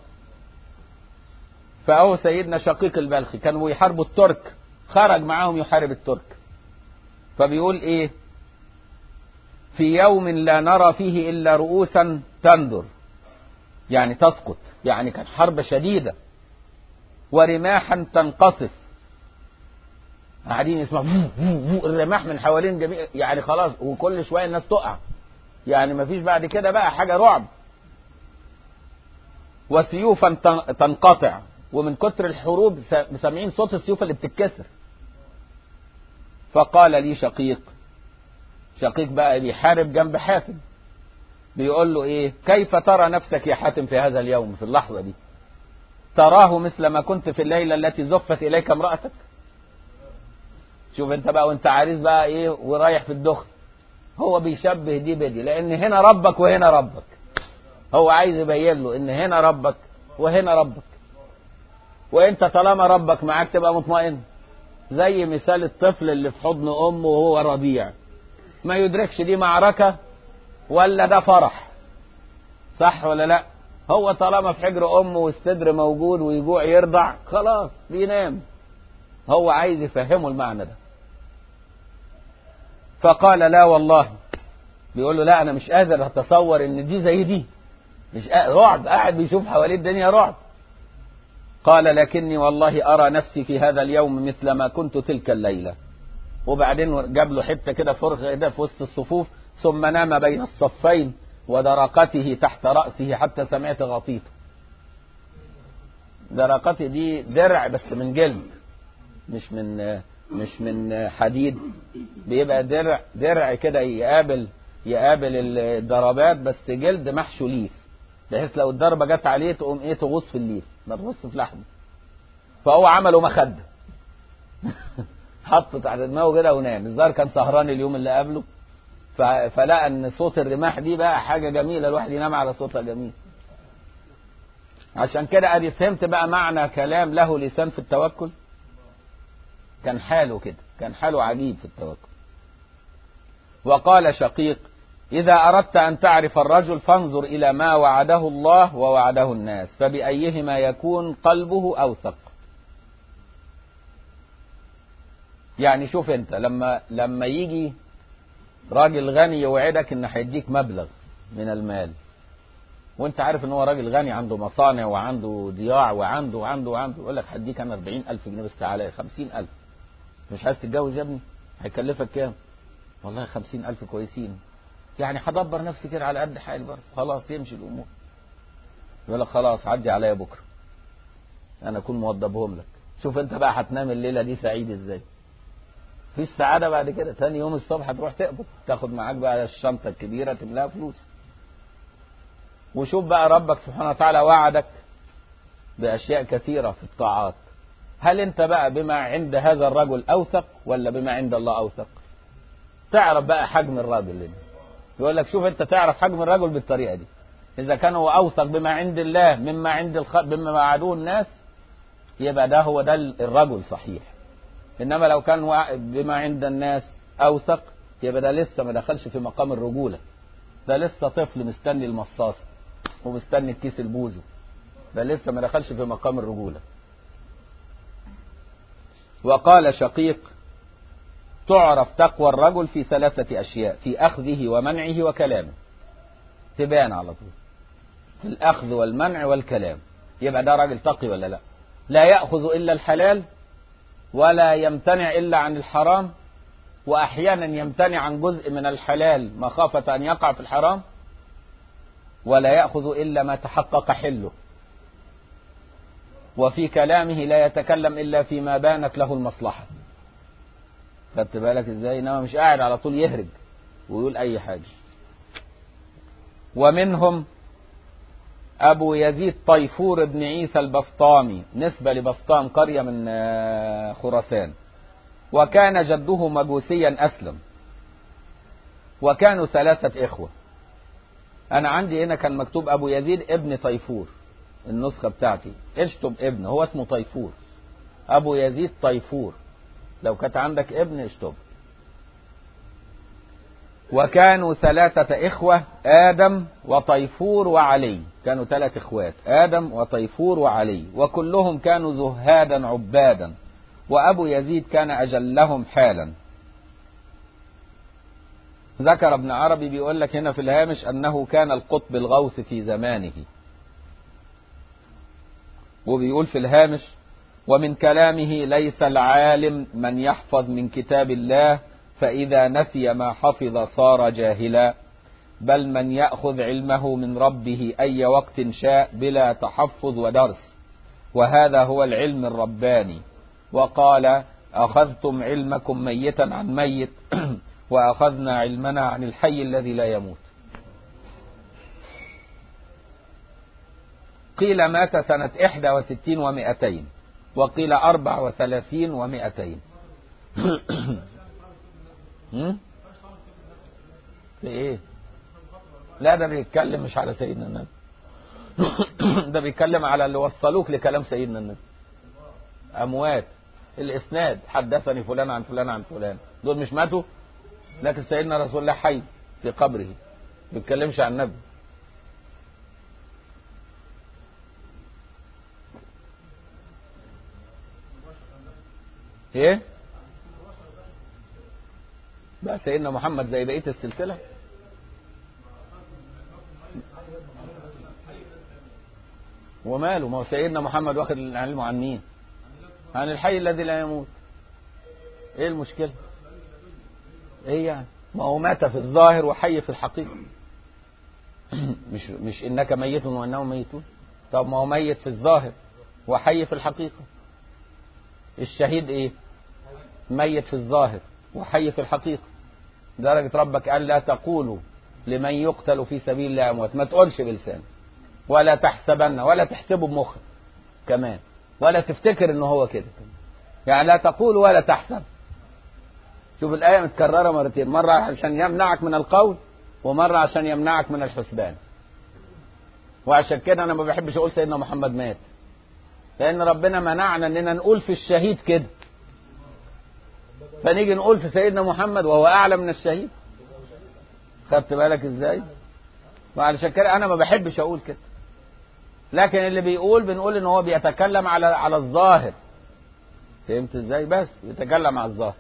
فهو سيدنا شقيق البلخي كانوا يحاربوا الترك، خرج معاهم يحارب الترك. فبيقول إيه؟ في يوم لا نرى فيه إلا رؤوسا تندر، يعني تسقط، يعني كانت حرب شديدة، ورماحا تنقصف، قاعدين يسمعوا الرماح من حوالين جميع، يعني خلاص، وكل شوية الناس تقع، يعني مفيش بعد كده بقى حاجة رعب. وسيوفا تنقطع، ومن كتر الحروب سامعين صوت السيوف اللي بتتكسر. فقال لي شقيق بقى بيحارب جنب حاتم، بيقول له ايه: كيف ترى نفسك يا حاتم في هذا اليوم، في اللحظة دي؟ تراه مثل ما كنت في الليلة التي زفت إليك امرأتك؟ شوف انت بقى وانت عريس بقى ايه ورايح في الدخل، هو بيشبه دي بدي، لان هنا ربك وهنا ربك، هو عايز يبين له ان هنا ربك وهنا ربك، وانت طالما ربك معاك تبقى مطمئن، زي مثال الطفل اللي في حضن امه وهو رضيع، ما يدركش دي معركة ولا ده فرح، صح ولا لا؟ هو طالما في حجر امه والصدر موجود ويجوع يرضع خلاص بينام، هو عايز يفهمه المعنى ده. فقال: لا والله. بيقول له: لا انا مش قادر اتصور ان دي زي دي، مش رعب، قاعد بيشوف حواليه الدنيا رعب. قال: لكني والله ارى نفسي في هذا اليوم مثل ما كنت تلك الليلة. وبعدين جاب له حته كده فرخه كده في وسط الصفوف، ثم نام بين الصفين ودرقته تحت رأسه حتى سمعت غطيته. درقته دي درع بس من جلد، مش من حديد، بيبقى درع كده يقابل الضربات، بس جلد محشو ليف، بحيث لو الضربه جت عليه تقوم ايه تغص في الليف، ما تغص في لحمه. فهو عمله مخده حطه تحت دماغه كده ونام. الظاهر كان سهران اليوم اللي قبله، فلقى ان صوت الرماح دي بقى حاجه جميله، الواحد ينام على صوتها جميل. عشان كده ادي فهمت بقى معنى كلام له لسان في التوكل. كان حاله كده، كان حاله عجيب في التوكل. وقال شقيق: إذا أردت أن تعرف الرجل فانظر إلى ما وعده الله ووعده الناس، فبأيهما يكون قلبه أوثق. يعني شوف انت لما يجي راجل غني يوعدك ان هيديك مبلغ من المال، وانت عارف ان هو راجل غني عنده مصانع وعنده ضياع وعنده يقول لك هديك انا 40,000 جنيه بس تعالى 50,000. مش عايز تتجوز يا ابني؟ هيكلفك كام؟ والله 50,000 كويسين، يعني هدبر نفسي كده على قد حالي برضه، خلاص تمشي الامور. يقول لك خلاص عدي عليا بكره انا اكون موضبهم لك. شوف انت بقى هتنام الليله دي سعيد ازاي. فيش سعاده بعد كده، تاني يوم الصبح هتروح تقبض، تاخد معاك بقى الشنطه الكبيره تملاها فلوس. وشوف بقى ربك سبحانه وتعالى وعدك باشياء كثيره في الطاعات. هل انت بقى بما عند هذا الرجل اوثق ولا بما عند الله اوثق؟ تعرف بقى حجم الراجل اللي يقول لك شوف انت تعرف حجم الرجل بالطريقه دي. اذا كان هو اوثق بما عند الله مما عند بما وعدوه الناس، يبقى ده هو ده الرجل صحيح. انما لو كان بما عند الناس اوثق، يبقى ده لسه ما دخلش في مقام الرجوله، ده لسه طفل مستني المصاصه ومستني الكيس البوزو، ده لسه ما دخلش في مقام الرجوله. وقال شقيق: تعرف تقوى الرجل في 3 أشياء: في أخذه ومنعه وكلامه. تبان على طول في الأخذ والمنع والكلام، يبقى ده راجل تقي ولا لا؟ لا يأخذ إلا الحلال، ولا يمتنع إلا عن الحرام، وأحيانا يمتنع عن جزء من الحلال مخافة أن يقع في الحرام، ولا يأخذ إلا ما تحقق حله. وفي كلامه لا يتكلم إلا فيما بانت له المصلحة. خدت بالك ازاي؟ انما مش قاعد على طول يهرج ويقول اي حاجة. ومنهم ابو يزيد طيفور بن عيسى البسطامي، نسبة لبسطام قرية من خراسان، وكان جده مجوسيا اسلم، وكانوا 3 إخوة. انا عندي هنا كان مكتوب ابو يزيد ابن طيفور، النسخة بتاعتي اشطب ابن، هو اسمه طيفور، ابو يزيد طيفور، لو كانت عندك ابن اشطب. وكانوا 3 إخوة: آدم وطيفور وعلي، كانوا 3 إخوات، آدم وطيفور وعلي، وكلهم كانوا زهادا عبادا، وأبو يزيد كان أجلهم حالا. ذكر ابن عربي بيقول لك هنا في الهامش أنه كان القطب الغوث في زمانه. وبيقول في الهامش: ومن كلامه: ليس العالم من يحفظ من كتاب الله فإذا نسي ما حفظ صار جاهلا، بل من يأخذ علمه من ربه أي وقت شاء بلا تحفظ ودرس، وهذا هو العلم الرباني. وقال: أخذتم علمكم ميتا عن ميت وأخذنا علمنا عن الحي الذي لا يموت. قيل مات سنة 61 و200، وقيل 34 و200. في ايه؟ لا ده بيتكلم مش على سيدنا النبي. ده بيتكلم على اللي وصلوك لكلام سيدنا النبي. أموات الإسناد: حدثني فلان عن فلان عن فلان، دول مش ماتوا، لكن سيدنا رسول الله حي في قبره، ما بيتكلمش عن النبي. ايه بقى سيدنا محمد زي بقية السلسلة؟ وماله، ما هو سيدنا محمد واخد العلم عن مين؟ عن الحي الذي لا يموت. ايه المشكلة؟ ايه يعني؟ ما هو مات في الظاهر وحي في الحقيقة. مش انك ميت وانهم ميتون. طب ما هو ميت في الظاهر وحي في الحقيقة. الشهيد ايه؟ ميت في الظاهر وحي في الحقيقة. درجة ربك قال: لا تقولوا لمن يقتل في سبيل الله اموات. ما تقولش بلسان، ولا تحسبن، ولا تحسبه بمخك كمان، ولا تفتكر انه هو كده. يعني لا تقول ولا تحسب. شوف الآية متكررة مرتين، مرة عشان يمنعك من القول، ومرة عشان يمنعك من الحسبان. وعشان كده أنا ما بحبش أقول سيدنا محمد مات، لأن ربنا منعنا أننا نقول في الشهيد كده، فنيجي نقول في سيدنا محمد وهو أعلى من الشهيد. خدت بالك إزاي؟ وعشان كده أنا ما بحبش أقول كده. لكن اللي بنقول إن هو بيتكلم على الظاهر. فهمت إزاي؟ بس يتكلم على الظاهر.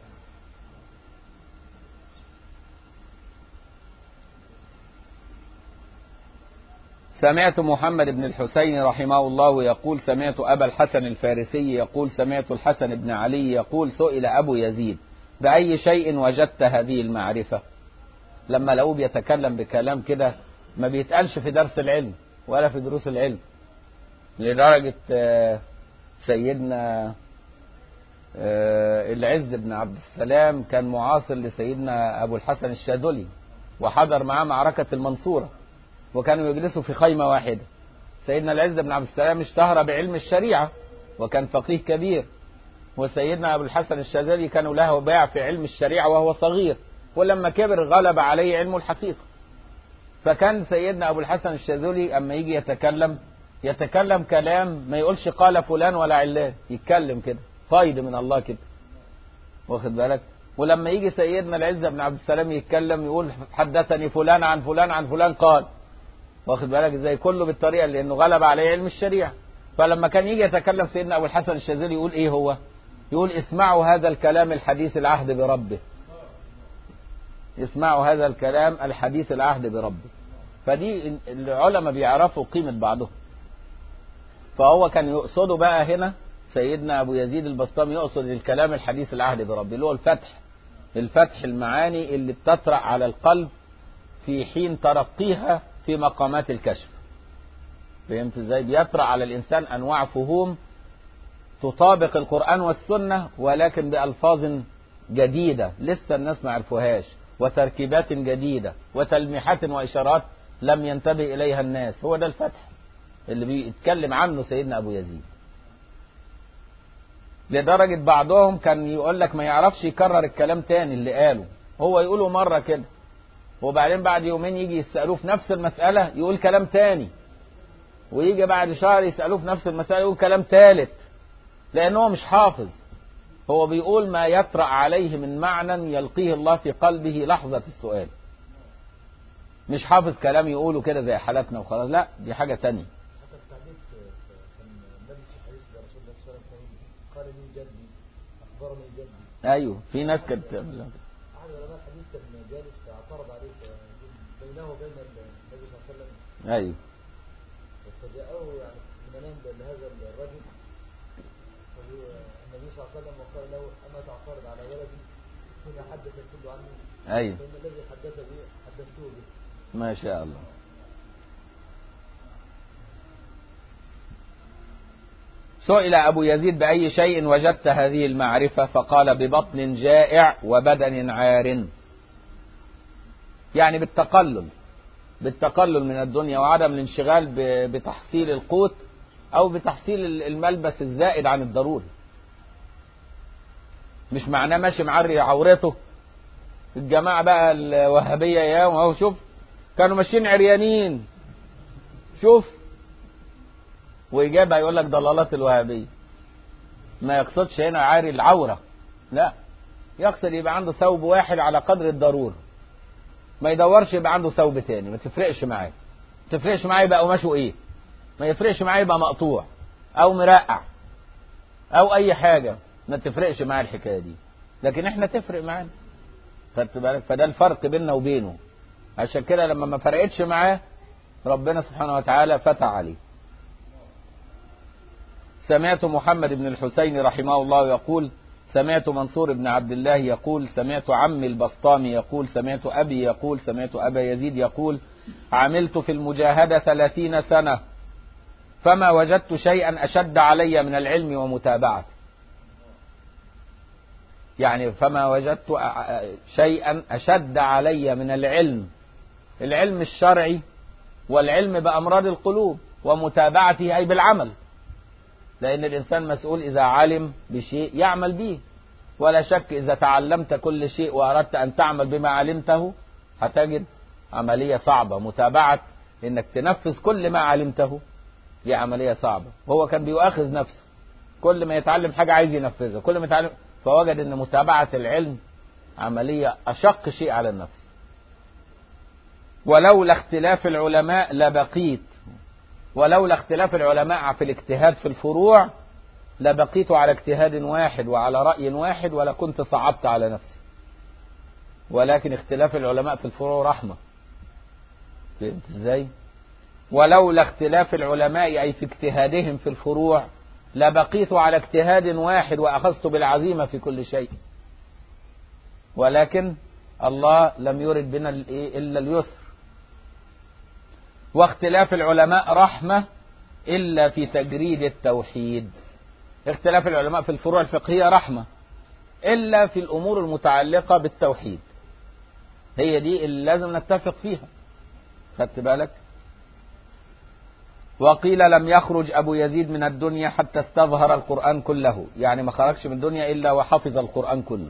سمعت محمد بن الحسين رحمه الله يقول: سمعت أبا الحسن الفارسي يقول: سمعت الحسن بن علي يقول: سئل أبو يزيد: بأي شيء وجدت هذه المعرفة؟ لما لقوه بيتكلم بكلام كده ما بيتقالش في درس العلم ولا في دروس العلم. لدرجة سيدنا العز بن عبد السلام كان معاصر لسيدنا أبو الحسن الشاذلي، وحضر معاه معركة المنصورة، وكانوا يجلسوا في خيمة واحدة. سيدنا العز بن عبد السلام اشتهر بعلم الشريعة وكان فقيه كبير، وسيدنا أبو الحسن الشاذلي كانوا له باع في علم الشريعة وهو صغير، ولما كبر غلب عليه علم الحقيقة. فكان سيدنا أبو الحسن الشاذلي أما يجي يتكلم كلام ما يقولش قال فلان ولا علان، يتكلم كده فايد من الله كده، واخد بالك؟ ولما يجي سيدنا العز بن عبد السلام يتكلم يقول: حدثني فلان عن فلان عن فلان قال، واخد بالك ازاي؟ كله بالطريقه، لانه غلب عليه علم الشريعه. فلما كان يجي يتكلم سيدنا ابو الحسن الشاذلي يقول ايه هو؟ يقول: اسمعوا هذا الكلام الحديث العهد بربه. اسمعوا هذا الكلام الحديث العهد بربه. فدي العلماء بيعرفوا قيمه بعضهم. فهو كان يقصده بقى هنا سيدنا ابو يزيد البسطامي يقصد الكلام الحديث العهد بربه، اللي هو الفتح المعاني اللي بتطرأ على القلب في حين ترقيها في مقامات الكشف. فهمت ازاي؟ بيطرأ على الإنسان أنواع فهوم تطابق القرآن والسنة، ولكن بألفاظ جديدة لسه الناس ما عرفوهاش، وتركيبات جديدة وتلميحات وإشارات لم ينتبه إليها الناس. هو ده الفتح اللي بيتكلم عنه سيدنا أبو يزيد. لدرجة بعضهم كان يقول لك ما يعرفش يكرر الكلام تاني اللي قاله، هو يقوله مرة كده، وبعدين بعد يومين يجي يسألوه في نفس المسألة يقول كلام تاني، ويجي بعد شهر يسألوه في نفس المسألة يقول كلام ثالث، لأنه هو مش حافظ. هو بيقول ما يطرأ عليه من معنى يلقيه الله في قلبه لحظة السؤال. مش حافظ كلام يقوله كده زي حالتنا وخلاص، لا دي حاجة تانية. ايوه في ناس كانت احد علماء الحديث كان جالس فاعترض عليه بينه وبين النبي صلى الله عليه وسلم. ايوه. فجاءه يعني منام لهذا الرجل النبي صلى الله عليه وسلم وقال له اما تعترض على ولدي هنا حدث الكل عنه. ايوه. فان الذي حدث به حدثته به. ما شاء الله. سئل أبو يزيد بأي شيء وجدت هذه المعرفة؟ فقال ببطن جائع وبدن عار. يعني بالتقلل من الدنيا وعدم الانشغال بتحصيل القوت أو بتحصيل الملبس الزائد عن الضروري. مش معناه ماشي معري عورته. الجماعة بقى الوهابية يا وهو شوف كانوا ماشيين عريانين، شوف، وإجابة يقول لك ضلالات الوهابية. ما يقصدش هنا عاري العورة، لا، يقصد يبقى عنده ثوب واحد على قدر الضرورة، ما يدورش يبقى عنده ثوب تاني، ما تفرقش معاه. ما تفرقش معاه يبقى قماشه ايه، ما يفرقش معاه يبقى مقطوع او مرقع او اي حاجة، ما تفرقش معاه الحكاية دي. لكن احنا تفرق معانا، خدت بالك؟ فده الفرق بيننا وبينه. عشان كده لما ما فرقتش معاه ربنا سبحانه وتعالى فتح عليه. سمعت محمد بن الحسين رحمه الله يقول: سمعت منصور بن عبد الله يقول: سمعت عمي البسطامي يقول: سمعت أبي يقول: سمعت أبا يزيد يقول: عملت في المجاهدة 30 سنة فما وجدت شيئا أشد علي من العلم ومتابعته. يعني فما وجدت شيئا أشد علي من العلم الشرعي والعلم بأمراض القلوب ومتابعته أي بالعمل، لأن الإنسان مسؤول إذا علم بشيء يعمل به. ولا شك إذا تعلمت كل شيء وأردت أن تعمل بما علمته هتجد عملية صعبة. متابعة إنك تنفذ كل ما علمته دي عملية صعبة. وهو كان بيؤاخذ نفسه، كل ما يتعلم حاجة عايز ينفذها، كل ما يتعلم، فوجد إن متابعة العلم عملية أشق شيء على النفس. ولولا اختلاف العلماء لبقيت، ولولا اختلاف العلماء في الاجتهاد في الفروع لبقيت على اجتهاد واحد وعلى رأي واحد ولا كنت صعبت على نفسي. ولكن اختلاف العلماء في الفروع رحمة. فهمت ازاي؟ ولولا اختلاف العلماء أي في اجتهادهم في الفروع لبقيت على اجتهاد واحد وأخذت بالعزيمة في كل شيء. ولكن الله لم يرد بنا إلا اليسر. واختلاف العلماء رحمة إلا في تجريد التوحيد. اختلاف العلماء في الفروع الفقهية رحمة إلا في الأمور المتعلقة بالتوحيد، هي دي اللي لازم نتفق فيها. خدت بالك؟ وقيل لم يخرج أبو يزيد من الدنيا حتى استظهر القرآن كله، يعني ما خرجش من الدنيا إلا وحفظ القرآن كله.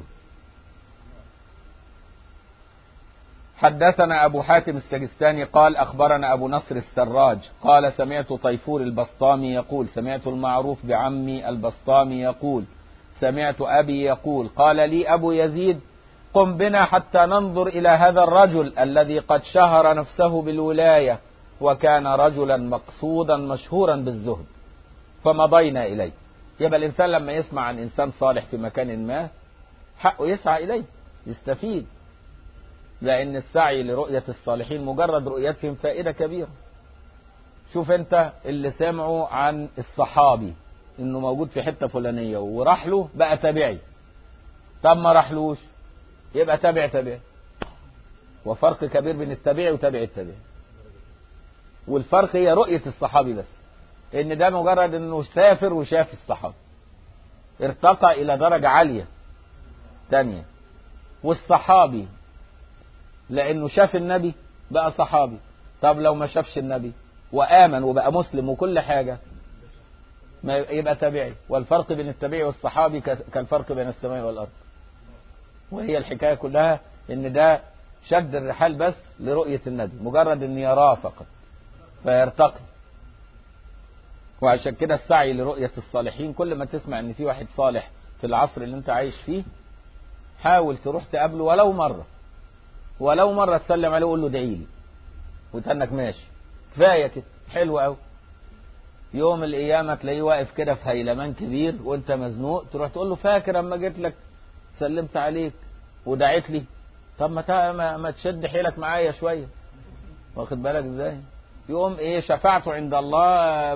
حدثنا أبو حاتم السجستاني قال: أخبرنا أبو نصر السراج قال: سمعت طيفور البسطامي يقول: سمعت المعروف بعمي البسطامي يقول: سمعت أبي يقول: قال لي أبو يزيد: قم بنا حتى ننظر إلى هذا الرجل الذي قد شهر نفسه بالولاية وكان رجلا مقصودا مشهورا بالزهد. فمضينا إليه. يبقى الإنسان لما يسمع عن إنسان صالح في مكان ما حقه يسعى إليه يستفيد، لأن السعي لرؤية الصالحين مجرد رؤيتهم فائدة كبيرة. شوف أنت اللي سمعوا عن الصحابي إنه موجود في حتة فلانية وراح له بقى تابعي، طب ما راحلوش يبقى تابعي. وفرق كبير بين التابعي وتابع التابعي. والفرق هي رؤية الصحابي بس، إن ده مجرد إنه سافر وشاف الصحابي ارتقى إلى درجة عالية تانية. والصحابي لأنه شاف النبي بقى صحابي. طب لو ما شافش النبي وآمن وبقى مسلم وكل حاجة ما يبقى تابعي. والفرق بين التابعي والصحابي كالفرق بين السماء والأرض. وهي الحكاية كلها إن ده شد الرحال بس لرؤية النبي، مجرد إن يراه فقط فيرتقي. وعشان كده السعي لرؤية الصالحين، كل ما تسمع إن في واحد صالح في العصر اللي أنت عايش فيه حاول تروح تقابله ولو مرة تسلم عليه وقول له ادعي لي وتنك ماشي، كفاية كده، حلو قوي. يوم القيامة تلاقيه واقف كده في هيلمان كبير وانت مزنوق، تروح تقول له: فاكر اما جيت لك سلمت عليك ودعيت لي؟ طب ما تشد حيلك معايا شويه، واخد بالك ازاي؟ يقوم ايه شفاعته عند الله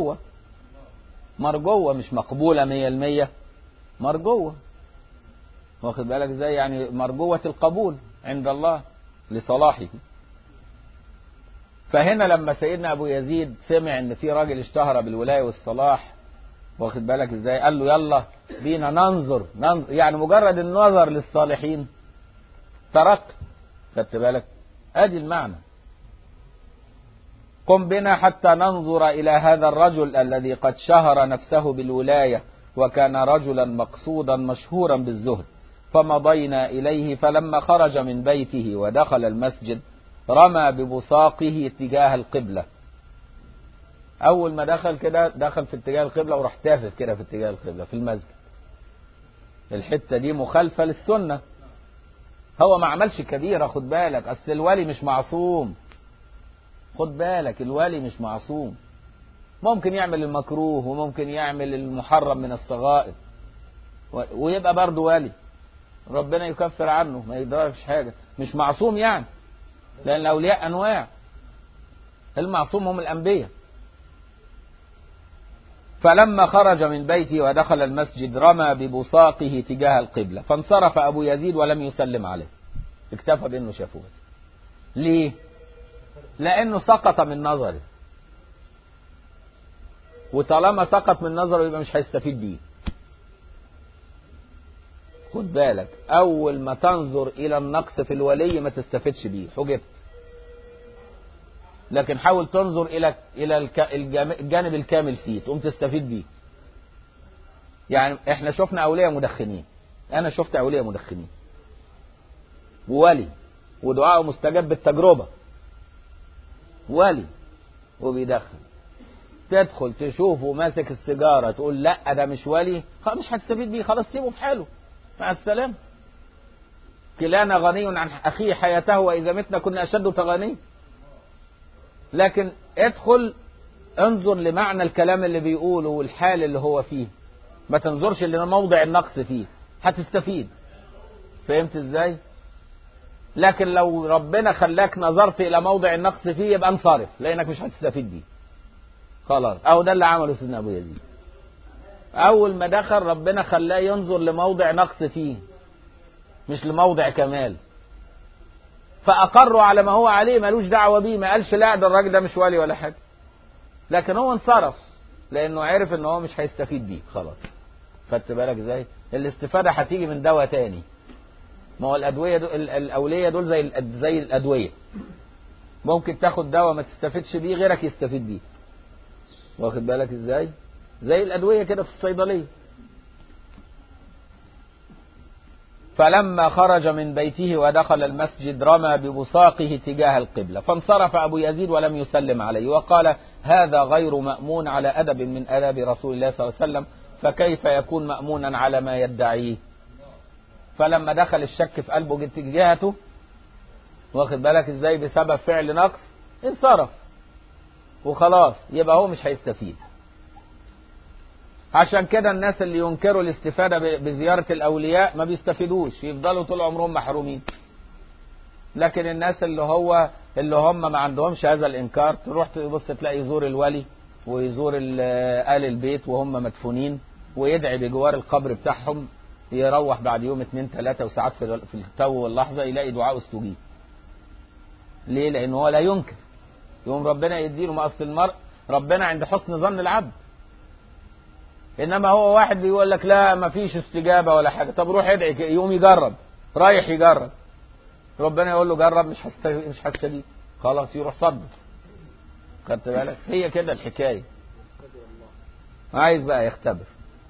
مرجوه مش مقبوله 100%، مرجوه، واخد بالك ازاي؟ يعني مرجوه القبول عند الله لصلاحه. فهنا لما سيدنا ابو يزيد سمع ان في راجل اشتهر بالولايه والصلاح، واخد بالك ازاي؟ قال له يلا بينا ننظر يعني مجرد النظر للصالحين ترك، خدت بالك؟ ادي المعنى. قم بنا حتى ننظر الى هذا الرجل الذي قد شهر نفسه بالولايه وكان رجلا مقصودا مشهورا بالزهد. فمضينا اليه، فلما خرج من بيته ودخل المسجد رمى ببصاقه اتجاه القبله. اول ما دخل كده دخل في اتجاه القبله وراح تافت كده في اتجاه القبله في المسجد. الحته دي مخالفه للسنه. هو ما عملش كبيره، خد بالك، اصل الولي مش معصوم، خد بالك الولي مش معصوم، ممكن يعمل المكروه وممكن يعمل المحرم من الصغائر ويبقى برضه ولي، ربنا يكفر عنه ما يقدرش حاجه، مش معصوم يعني، لان الاولياء انواع، المعصوم هم الانبياء. فلما خرج من بيته ودخل المسجد رمى ببصاقه تجاه القبلة، فانصرف أبو يزيد ولم يسلم عليه، اكتفى بأنه شافوه. ليه؟ لأنه سقط من نظره، وطالما سقط من نظره يبقى مش هيستفيد بيه. خد بالك، أول ما تنظر إلى النقص في الولي ما تستفدش بيه، حجبت. لكن حاول تنظر إلى الجانب الكامل فيه تقوم تستفيد بيه. يعني احنا شفنا أولياء مدخنين، أنا شفت أولياء مدخنين وولي ودعاءه مستجاب بالتجربة، ولي وبيدخن، تدخل تشوفه ماسك السيجارة تقول لا ده مش ولي، خلاص مش هتستفيد بيه، خلاص سيبه في حاله، مع السلامة. كلانا غني عن أخيه حياته وإذا متنا كنا أشد تغني. لكن ادخل انظر لمعنى الكلام اللي بيقوله والحال اللي هو فيه، ما تنظرش لموضع النقص فيه، هتستفيد. فهمت ازاي؟ لكن لو ربنا خلاك نظرت الى موضع النقص فيه يبقى انصرف، لانك مش هتستفيد بيه. خلاص، او ده اللي عمله سيدنا ابو يزيد. اول ما دخل ربنا خلاه ينظر لموضع نقص فيه مش لموضع كمال، فاقروا على ما هو عليه، ملوش دعوه بيه، ما قالش لا ده الراجل ده مش ولي ولا حاجه، لكن هو انصرف لانه عرف ان هو مش هيستفيد بيه. خلاص، خدت بالك ازاي؟ الاستفاده هتيجي من دواء تاني. ما هو الادويه الاوليه دول زي الادويه، ممكن تاخد دواء ما تستفيدش بيه غيرك يستفيد بيه، واخد بالك ازاي؟ زي الادويه كده في الصيدليه. فلما خرج من بيته ودخل المسجد رمى ببصاقه تجاه القبلة، فانصرف أبو يزيد ولم يسلم عليه وقال هذا غير مأمون على أدب من آداب رسول الله صلى الله عليه وسلم، فكيف يكون مأمونا على ما يدعيه؟ فلما دخل الشك في قلبه جهته، واخد بالك ازاي، بسبب فعل نقص انصرف وخلاص، يبقى هو مش هيستفيد. عشان كده الناس اللي ينكروا الاستفادة بزيارة الأولياء ما بيستفيدوش، يفضلوا طول عمرهم محرومين. لكن الناس اللي هم ما عندهمش هذا الإنكار، تروح تبص تلاقي يزور الولي ويزور آل البيت وهم مدفونين ويدعي بجوار القبر بتاعهم، يروح بعد يوم 2 3 وساعات في التو واللحظة يلاقي دعاء استجيب. ليه؟ لأنه هو لا ينكر، يوم ربنا يديله. ما أصل المرء ربنا عند حسن ظن العبد، انما هو واحد بيقول لك لا ما فيش استجابه ولا حاجه، طب روح ادعي، يوم يجرب، رايح يجرب، ربنا يقول له جرب مش هستجيب، خلاص يروح صدق. خدت بالك؟ هي كده الحكايه، عايز بقى يختبر.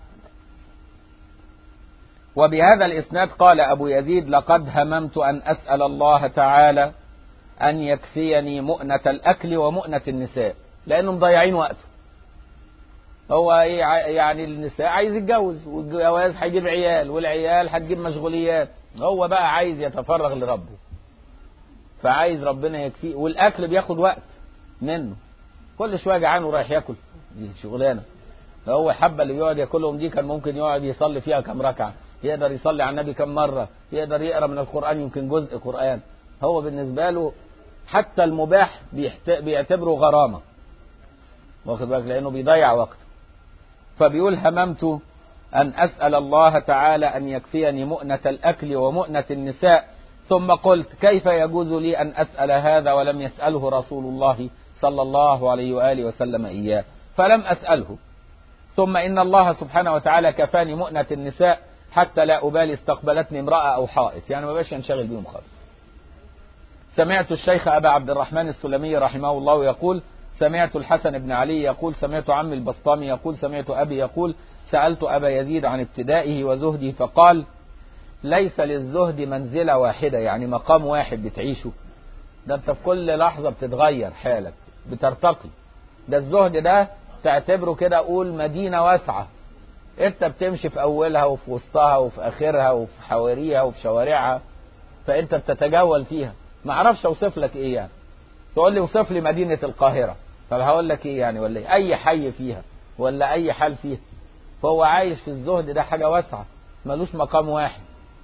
وبهذا الاسناد قال ابو يزيد لقد هممت ان اسال الله تعالى ان يكفيني مؤنه الاكل ومؤنه النساء، لانهم مضيعين وقته. هو ايه يعني؟ النساء عايز يتجوز، والجواز هيجيب عيال، والعيال هتجيب مشغوليات، هو بقى عايز يتفرغ لربه، فعايز ربنا يكفيه. والاكل بياخد وقت منه، كل شويه جعان ورايح ياكل، دي شغلانه. هو الحبه اللي بيقعد ياكلهم دي كان ممكن يقعد يصلي فيها كام ركعه، يقدر يصلي على النبي كم مرة، يقدر يقرأ من القرآن يمكن جزء قرآن. هو بالنسبة له حتى المباح بيعتبره غرامة، واخد بالك، لأنه بيضيع وقته. فبيقول هممت أن أسأل الله تعالى أن يكفيني مؤنة الأكل ومؤنة النساء، ثم قلت كيف يجوز لي أن أسأل هذا ولم يسأله رسول الله صلى الله عليه وآله وسلم إياه، فلم أسأله. ثم إن الله سبحانه وتعالى كفاني مؤنة النساء حتى لا أبالي استقبلتني امرأة أو حائط، يعني ما باش ينشغل بيهم خالص. سمعت الشيخ أبا عبد الرحمن السلمي رحمه الله يقول سمعت الحسن بن علي يقول سمعت عمي البسطامي يقول سمعت أبي يقول سألت أبا يزيد عن ابتدائه وزهده فقال ليس للزهد منزلة واحدة، يعني مقام واحد بتعيشه، ده انت في كل لحظة بتتغير حالك بترتقي. ده الزهد ده تعتبره كده أقول مدينة واسعة، انت بتمشي في أولها وفي وسطها وفي آخرها وفي حواريها وفي شوارعها، فانت بتتجول فيها. ما اعرفش اوصف لك ايه يعني، تقول لي اوصف لي مدينة القاهرة، طب هقول لك ايه يعني، ولا اي حي فيها ولا اي حال فيها. فهو عايش في الزهد ده حاجة واسعة ملوش مقام واحد.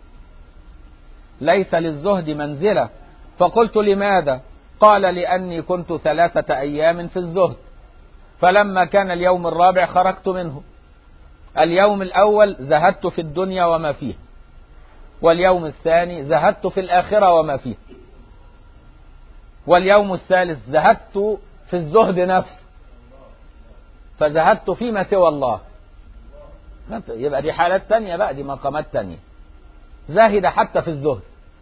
ليس للزهد منزلة، فقلت لماذا؟ قال لأني كنت 3 أيام في الزهد، فلما كان اليوم الرابع خرجت منه. اليوم الأول زهدت في الدنيا وما فيها، واليوم الثاني زهدت في الآخرة وما فيها، واليوم الثالث زهدت في الزهد نفسه، فزهدت فيما سوى الله. يبقى دي حالات تانية بقى، دي مقامات تانية. زاهد حتى في الزهد.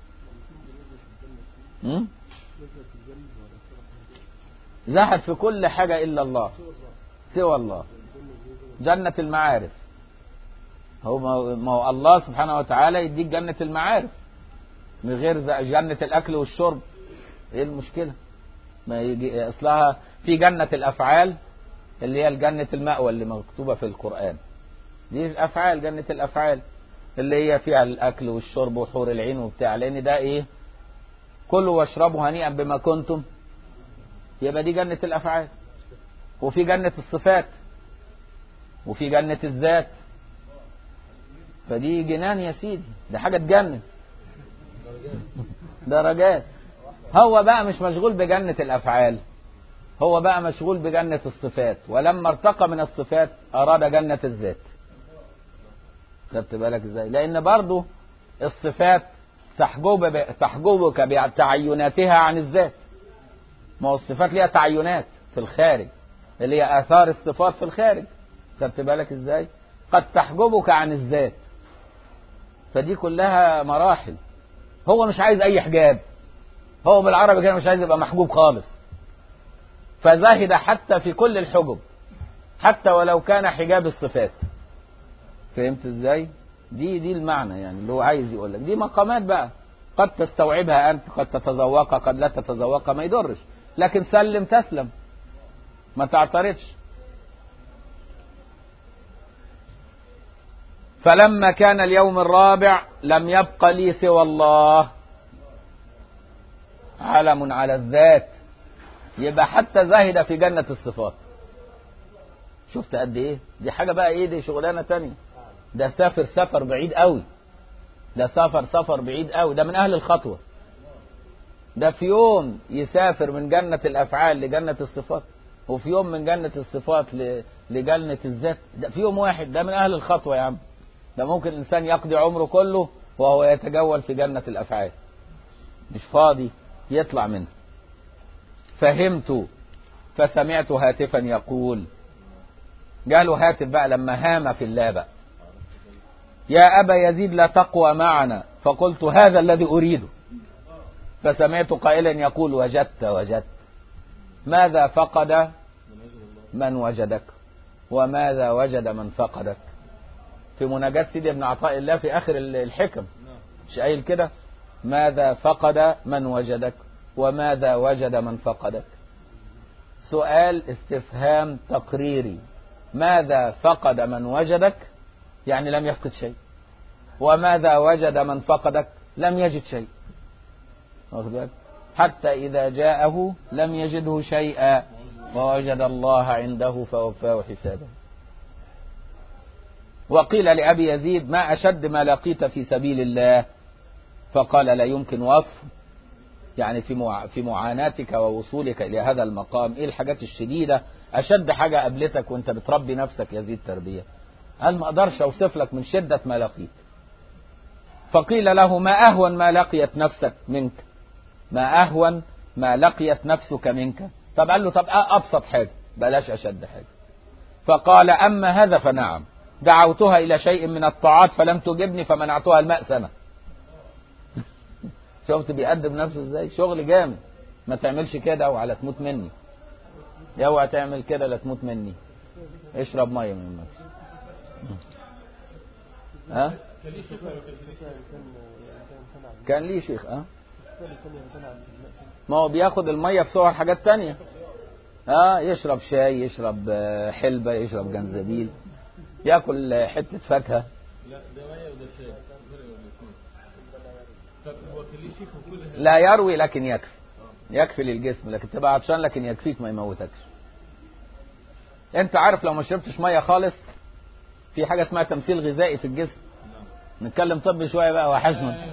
زهد في كل حاجة إلا الله سوى الله. جنة المعارف، هو ما هو الله سبحانه وتعالى يديك جنة المعارف من غير جنة الأكل والشرب. ايه المشكلة؟ ما يجي اصلها في جنة الأفعال اللي هي الجنة المأوى اللي مكتوبة في القرآن، دي الأفعال، جنة الأفعال اللي هي فيها الأكل والشرب وحور العين وبتاع، لأن ده إيه؟ كلوا واشربوا هنيئا بما كنتم، يبقى دي جنة الأفعال. وفي جنة الصفات وفي جنة الذات، فدي جنان يا سيدي، ده حاجة تجنن، درجات. هو بقى مش مشغول بجنة الأفعال، هو بقى مشغول بجنة الصفات، ولما ارتقى من الصفات أراد جنة الذات. خدت بالك ازاي؟ لأن برضو الصفات تحجبك بتعيناتها عن الذات. ما هو الصفات ليها تعينات في الخارج اللي هي آثار الصفات في الخارج. خدت بالك ازاي؟ قد تحجبك عن الذات، فدي كلها مراحل. هو مش عايز أي حجاب، هو بالعربي كده مش عايز يبقى محجوب خالص، فزاهد حتى في كل الحجب، حتى ولو كان حجاب الصفات. فهمت ازاي؟ دي المعنى يعني اللي هو عايز يقول لك. دي مقامات بقى قد تستوعبها انت، قد تتذوقها، قد لا تتذوقها، ما يضرش، لكن سلم تسلم، ما تعترضش. فلما كان اليوم الرابع لم يبق لي سوى الله، علم على الذات. يبقى حتى زاهد في جنة الصفات. شفت قد ايه؟ دي حاجة بقى ايه، دي شغلانة تانية. ده سفر بعيد قوي، ده سفر بعيد قوي، ده من اهل الخطوة. ده في يوم يسافر من جنة الافعال لجنة الصفات، وفي يوم من جنة الصفات لجنة الذات، ده في يوم واحد. ده من اهل الخطوة يا عم. ده ممكن الانسان يقضي عمره كله وهو يتجول في جنة الافعال، مش فاضي يطلع منه. فهمت فسمعت هاتفا يقول، قالوا هاتف بقى لما هام في الله بقى، يا أبا يزيد لا تقوى معنا، فقلت هذا الذي أريده. فسمعت قائلا يقول وجدت ماذا فقد من وجدك وماذا وجد من فقدك. في مناجاة سيدي ابن عطاء الله في آخر الحكم مش قايل كده؟ ماذا فقد من وجدك وماذا وجد من فقدك. سؤال استفهام تقريري. ماذا فقد من وجدك يعني لم يفقد شيء، وماذا وجد من فقدك لم يجد شيء. حتى إذا جاءه لم يجده شيئا ووجد الله عنده فوفاه حسابه. وقيل لأبي يزيد ما أشد ما لقيت في سبيل الله؟ فقال لا يمكن وصف، يعني في معاناتك ووصولك إلى هذا المقام إيه الحاجات الشديدة، أشد حاجة قابلتك وانت بتربي نفسك يزيد تربية؟ قال ما أقدرش أوصف لك من شدة ما لقيت. فقيل له ما أهون ما لقيت نفسك منك؟ ما أهون ما لقيت نفسك منك؟ طب قال له طب أبسط حاجة، بلاش أشد حاجة. فقال أما هذا فنعم، دعوتها إلى شيء من الطاعات فلم تجبني فمنعتها الماء سنة. شفت بيقدم نفسه ازاي؟ شغل جامد. ما تعملش كده وعلى تموت مني، اوعى تعمل كده لا تموت مني. اشرب ميه من النفس. ها كان ليه شيخ ما هو بياخد الميه في صور حاجات تانية. يشرب شاي، يشرب حلبة، يشرب جنزبيل، ياكل حتة فاكهة. لا ده ميه وده شاي. طب هو كان ليه شيخ وكل لا يروي لكن يكفي للجسم، لكن تبقى عطشان لكن يكفيك ما يموتكش. انت عارف لو ما شربتش ميه خالص في حاجه اسمها تمثيل غذائي في الجسم. نتكلم طب شويه بقى وحشنا.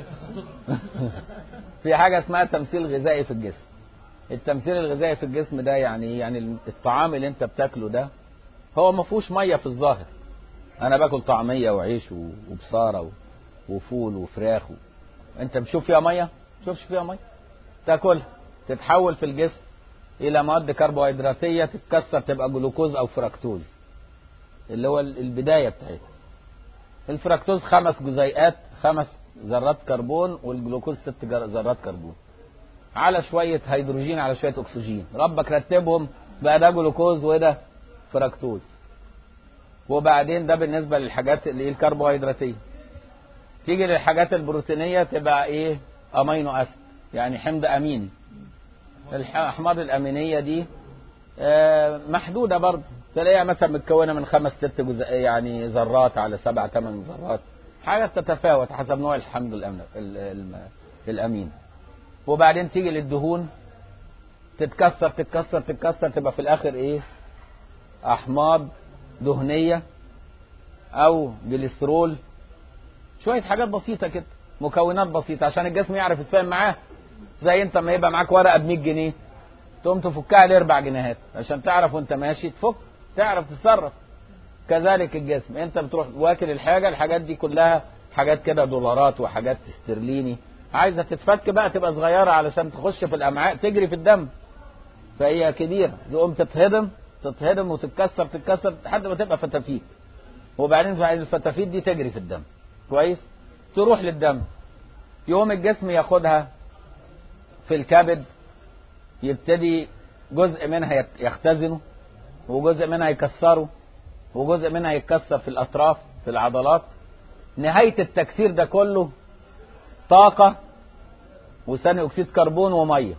في حاجه اسمها تمثيل غذائي في الجسم. التمثيل الغذائي في الجسم ده يعني الطعام اللي انت بتاكله ده هو ما فيهوش ميه في الظاهر. انا باكل طعميه وعيش وبصاره وفول وفراخ انت بتشوف فيها ميه؟ تشوفش فيها ميه. تاكلها تتحول في الجسم الى مواد كربوهيدراتيه تتكسر تبقى جلوكوز او فركتوز، اللي هو البدايه بتاعتها. الفركتوز 5 جزيئات، 5 ذرات كربون، والجلوكوز 6 ذرات كربون على شويه هيدروجين على شويه اكسجين، ربك رتبهم بقى ده جلوكوز وده فركتوز. وبعدين ده بالنسبه للحاجات اللي هي الكربوهيدراتيه. تيجي للحاجات البروتينيه تبقى ايه؟ امينو اسيد، يعني حمض اميني. الاحماض الامينيه دي محدوده برضه، تلاقيها مثلا متكونه من 5 6 يعني ذرات على 7 8 ذرات، حاجه تتفاوت حسب نوع الحمض الامين. وبعدين تيجي للدهون تتكسر تتكسر تتكسر تبقى في الاخر ايه؟ احماض دهنيه او جليسرول، شويه حاجات بسيطه كده، مكونات بسيطه عشان الجسم يعرف يتفاهم معاها. زي انت ما يبقى معاك ورقه ب 100 جنيه تقوم تفكها ل4 جنيهات عشان تعرف وانت ماشي تفك، تعرف تتصرف. كذلك الجسم، انت بتروح واكل الحاجات دي كلها حاجات كده دولارات وحاجات استرليني، عايزه تتفك بقى تبقى صغيره علشان تخش في الامعاء تجري في الدم، فهي كبيره تقوم تتهضم وتتكسر تتكسر لحد ما تبقى فتافيت، وبعدين الفتافيت دي تجري في الدم كويس، تروح للدم، يقوم الجسم ياخدها في الكبد، يبتدي جزء منها يختزنه وجزء منها يكسره وجزء منها يتكسر في الأطراف في العضلات. نهاية التكسير ده كله طاقة وثاني أكسيد كربون ومية،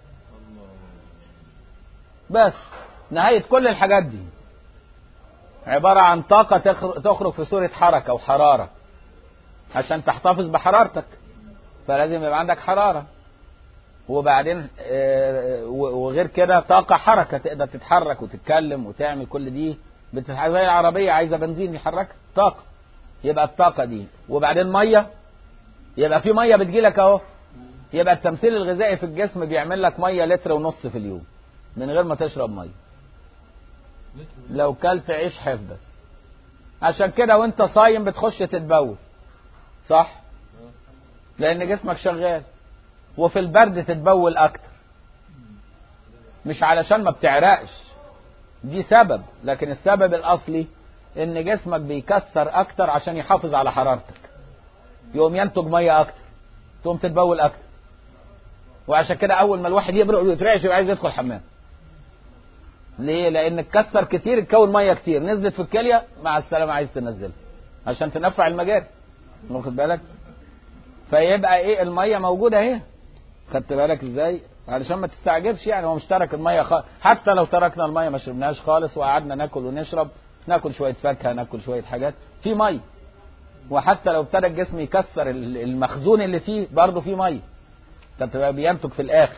بس نهاية كل الحاجات دي عبارة عن طاقة تخرج في صورة حركة وحرارة عشان تحتفظ بحرارتك، فلازم يبقى عندك حرارة. وبعدين وغير كده طاقة حركة تقدر تتحرك وتتكلم وتعمل كل دي، زي العربية عايزة بنزين يحركها، طاقة، يبقى الطاقة دي. وبعدين مية، يبقى في مية بتجيلك اهو، يبقى التمثيل الغذائي في الجسم بيعمل لك مية 1.5 لتر في اليوم من غير ما تشرب مية لو كلت عيش حفظك. عشان كده وانت صايم بتخش تتبول، صح؟ لان جسمك شغال. وفي البرد تتبول اكتر، مش علشان ما بتعرقش، دي سبب، لكن السبب الاصلي ان جسمك بيكسر اكتر عشان يحافظ على حرارتك، يقوم ينتج ميه اكتر، تقوم تتبول اكتر. وعشان كده اول ما الواحد يبرق ويترعش يبقى عايز يدخل حمام. ليه؟ لان اتكسر كتير، اتكون ميه كتير، نزلت في الكليه، مع السلامه عايز تنزلها عشان تنفع المجاري، واخد بالك؟ فيبقى ايه؟ الميه موجوده اهي، خدت بالك ازاي؟ علشان ما تستعجبش، يعني هو مش ترك الميه خالص. حتى لو تركنا الميه ما شربناهاش خالص وقعدنا ناكل ونشرب، ناكل شويه فاكهه، ناكل شويه حاجات، في ميه. وحتى لو ابتدى الجسم يكسر المخزون اللي فيه برضه في ميه، تبقى بينتج في الاخر.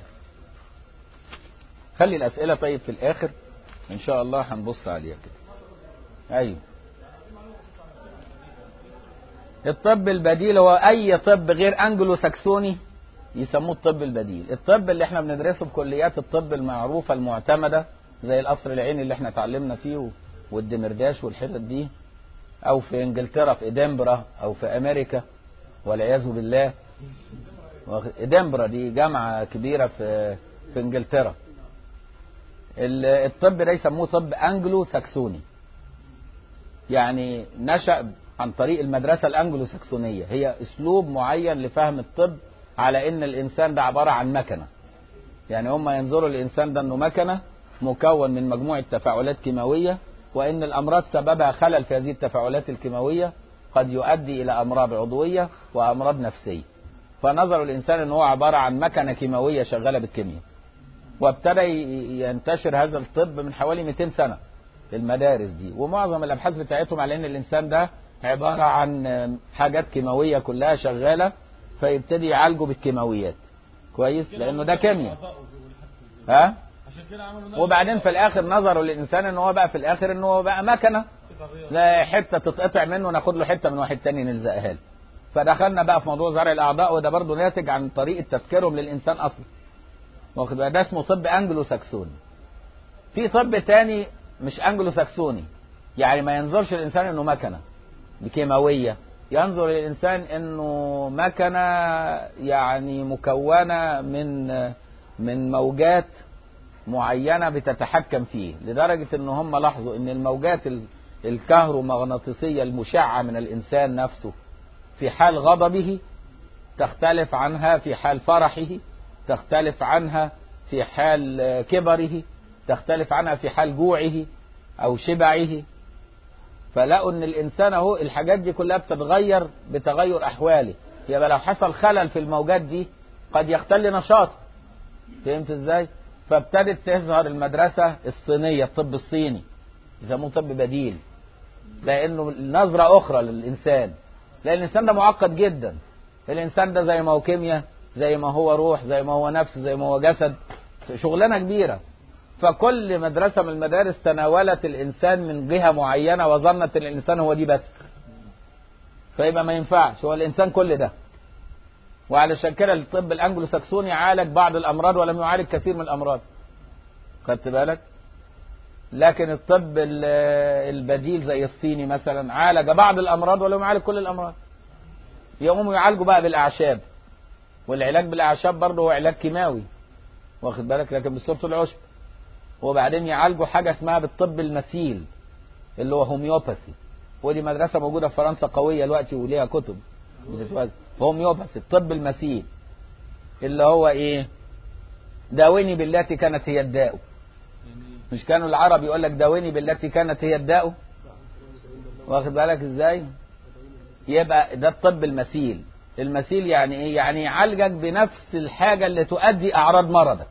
خلي الاسئله طيب في الاخر ان شاء الله هنبص عليها كده. ايوه الطب البديل هو اي طب غير انجلو ساكسوني يسموه الطب البديل. الطب اللي احنا بندرسه في كليات الطب المعروفة المعتمدة زي القصر العيني اللي احنا اتعلمنا فيه والدمرداش والحتت دي، او في انجلترا في ادنبرا، او في امريكا والعياذ بالله. ادنبرا دي جامعة كبيرة في انجلترا. الطب ده يسموه طب انجلو ساكسوني، يعني نشأ عن طريق المدرسة الانجلو ساكسونية. هي اسلوب معين لفهم الطب على ان الانسان ده عبارة عن مكنة. يعني هم ينظروا الانسان ده انه مكنة مكون من مجموعة تفاعلات كيماوية، وان الامراض سببها خلل في هذه التفاعلات الكيماوية قد يؤدي الى امراض عضوية وامراض نفسية. فنظروا الانسان ان هو عبارة عن مكنة كيماوية شغالة بالكيمياء. وابتدى ينتشر هذا الطب من حوالي 200 سنة في المدارس دي، ومعظم الابحاث بتاعتهم على ان الانسان ده عبارة عن حاجات كيماوية كلها شغالة، فيبتدي يعالجه بالكيماويات. كويس، لانه ده كيمياء. ها؟ وبعدين في الاخر نظروا للانسان ان هو بقى في الاخر ان هو بقى مكنه، لا حته تتقطع منه ناخد له حته من واحد تاني نلزقها له. فدخلنا بقى في موضوع زرع الاعضاء، وده برضه ناتج عن طريقه تفكيرهم للانسان اصلا. واخد بالك؟ ده اسمه طب انجلو ساكسوني. في طب تاني مش انجلو ساكسوني، يعني ما ينظرش الانسان انه مكنه كيماويه، ينظر الانسان انه مكنه يعني مكونه من موجات معينة بتتحكم فيه، لدرجة ان هم لاحظوا ان الموجات الكهرومغناطيسية المشعة من الانسان نفسه في حال غضبه تختلف عنها في حال فرحه، تختلف عنها في حال كبره، تختلف عنها في حال جوعه او شبعه. فلقوا ان الانسان اهو الحاجات دي كلها بتتغير بتغير احواله، يبقى لو حصل خلل في الموجات دي قد يختل نشاطه. فهمت ازاي؟ فابتدت تظهر المدرسة الصينية، الطب الصيني يسموه طب بديل، لانه نظرة اخرى للانسان. لان الانسان ده معقد جدا، الانسان ده زي ما هو كيمياء، زي ما هو روح، زي ما هو نفس، زي ما هو جسد، شغلانة كبيرة. فكل مدرسة من المدارس تناولت الانسان من جهة معينة وظنت الانسان هو دي بس، فيبقى ما ينفعش، هو الانسان كل ده. وعلشان كده الطب الانجلو ساكسوني عالج بعض الامراض ولم يعالج كثير من الامراض. خدت بالك؟ لكن الطب البديل زي الصيني مثلا عالج بعض الامراض ولم يعالج كل الامراض. يقوموا يعالجوا بقى بالاعشاب، والعلاج بالاعشاب برضه هو علاج كيماوي، واخد بالك، لكن بصورة العشب. وبعدين يعالجوا حاجة اسمها بالطب المثيل اللي هو هوميوباثي، ودي مدرسة موجودة في فرنسا قوية دلوقتي وليها كتب بتتوزع. هوميوباثي الطب المثيل اللي هو ايه؟ داوني بالتي كانت هي الداء. مش كانوا العرب يقول لك داوني بالتي كانت هي الداء؟ واخد بالك ازاي؟ يبقى ده الطب المثيل. المثيل يعني ايه؟ يعني يعالجك بنفس الحاجة اللي تؤدي اعراض مرضك.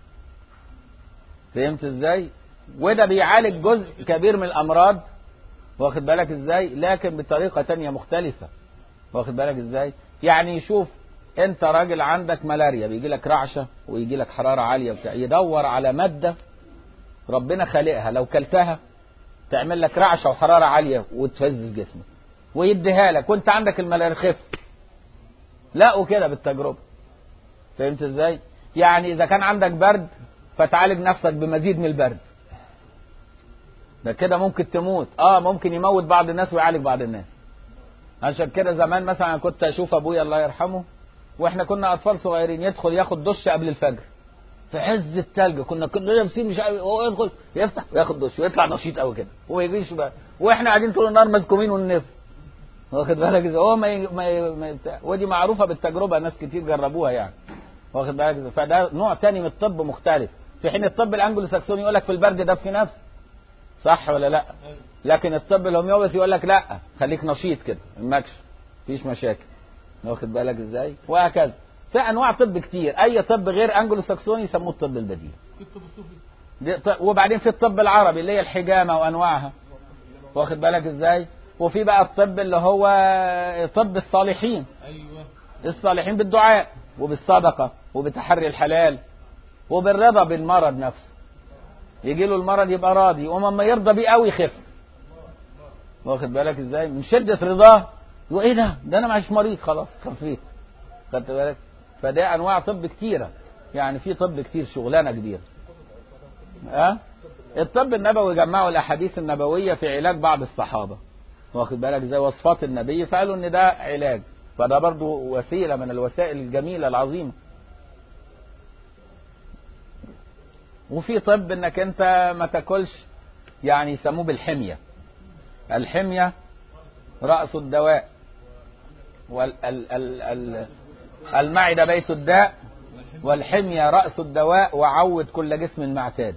فهمت ازاي؟ وده بيعالج جزء كبير من الامراض، واخد بالك ازاي، لكن بطريقة تانية مختلفة. واخد بالك ازاي؟ يعني شوف، انت راجل عندك ملاريا، بيجي لك رعشة ويجي لك حرارة عالية وبتاع، يدور على مادة ربنا خالقها لو كلتها تعمل لك رعشة وحرارة عالية وتفزز جسمك، ويديها لك وانت عندك الملاريا خف. لقوا كده بالتجربة. فهمت ازاي؟ يعني اذا كان عندك برد فتعالج نفسك بمزيد من البرد، ده كده ممكن تموت. ممكن يموت بعض الناس ويعالج بعض الناس. عشان كده زمان مثلا كنت اشوف ابويا الله يرحمه واحنا كنا اطفال صغيرين يدخل ياخد دش قبل الفجر في عز الثلج، كنا لابسين مش عارف، هو يدخل يفتح وياخد دش ويطلع نشيط قوي كده وما يجيش بقى، واحنا قاعدين طول النهار مزكومين وننف. واخد بالك ازاي؟ هو ما ودي معروفه بالتجربه، ناس كتير جربوها يعني. واخد بالك ازاي؟ فده نوع تاني من الطب مختلف. في حين الطب الانجلو ساكسوني يقول لك في البرد ده في نفس، صح ولا لا؟ لكن الطب الهوميوباثي يقول لك لا، خليك نشيط كده المكش مفيش مشاكل. واخد بالك ازاي؟ وهكذا. في انواع طب كتير، اي طب غير انجلو ساكسوني يسموه الطب البديل. في الطب الصوفي. وبعدين في الطب العربي اللي هي الحجامه وانواعها. واخد بالك ازاي؟ وفي بقى الطب اللي هو طب الصالحين. ايوه. الصالحين بالدعاء وبالصدقه وبتحري الحلال وبالرضا بالمرض نفسه. يجي له المرض يبقى راضي، وما يرضى بيه قوي يخف. واخد بالك ازاي؟ من شده رضاه يقول ايه ده انا مش مريض خلاص خفيت. خدت بالك؟ فده انواع طب كتيره، يعني في طب كتير، شغلانه كبيره. الطب النبوي جمعوا الاحاديث النبويه في علاج بعض الصحابه، واخد بالك، زي وصفات النبي، فقالوا ان ده علاج، فده برضو وسيله من الوسائل الجميله العظيمه. وفي طب انك انت ما تاكلش، يعني يسموه بالحميه. الحميه راس الدواء، المعده بيت الداء، والحميه راس الدواء، وعود كل جسم معتاد.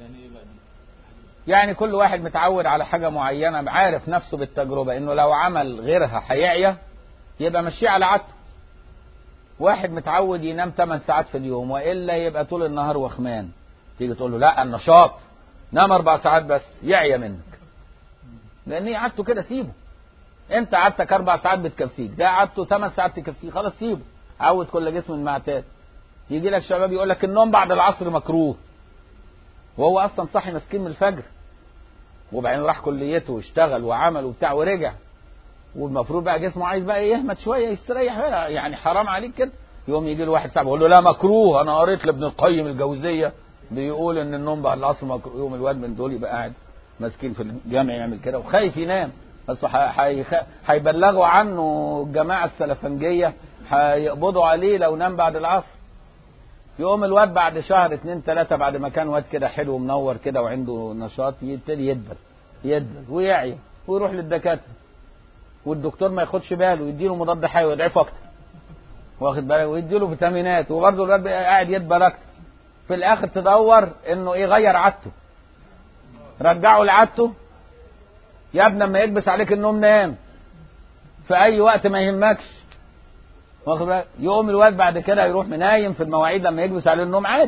يعني كل واحد متعود على حاجه معينه، عارف نفسه بالتجربه انه لو عمل غيرها هيعيا، يبقى مشيه على عادته. واحد متعود ينام 8 ساعات في اليوم، والا يبقى طول النهار وخمان، تيجي تقول له لا النشاط، نام 4 ساعات بس، يعيا منك، لان هي عادته كده. سيبه، انت عادتك 4 ساعات بتكفيك، ده عادته 8 ساعات تكفيه، خلاص سيبه، عود كل جسم معتاد. يجي لك شباب يقول لك النوم بعد العصر مكروه، وهو اصلا صاحي مسكين من الفجر، وبعدين راح كليته واشتغل وعمل وبتاع ورجع، والمفروض بقى جسمه عايز بقى يهمت شويه يستريح بقى، يعني حرام عليك كده. يوم يجي له واحد صاحبه يقول له لا مكروه، انا قريت لابن القيم الجوزيه بيقول ان النوم بعد العصر مكروه. يوم الواد من دول يبقى قاعد مسكين في الجامع يعمل كده وخايف ينام، بس هيبلغوا عنه الجماعه السلفنجيه، هيقبضوا عليه لو نام بعد العصر. يقوم الواد بعد شهر 2 3 بعد ما كان واد كده حلو ومنور كده وعنده نشاط، يبتدي يدبل ويعيا ويروح للدكاتره، والدكتور ما ياخدش باله، يديله مضاد حيوي ويضعفه اكتر، واخد بالك، ويديله فيتامينات، وبرضه الواد قاعد يدبل اكتر. في الاخر تدور انه ايه، غير عادته، رجعه لعادته. يا ابني لما يكبس عليك النوم نام في اي وقت ما يهمكش، واخد بالك. يقوم الواد بعد كده يروح منايم في المواعيد، لما يكبس عليه النوم عادي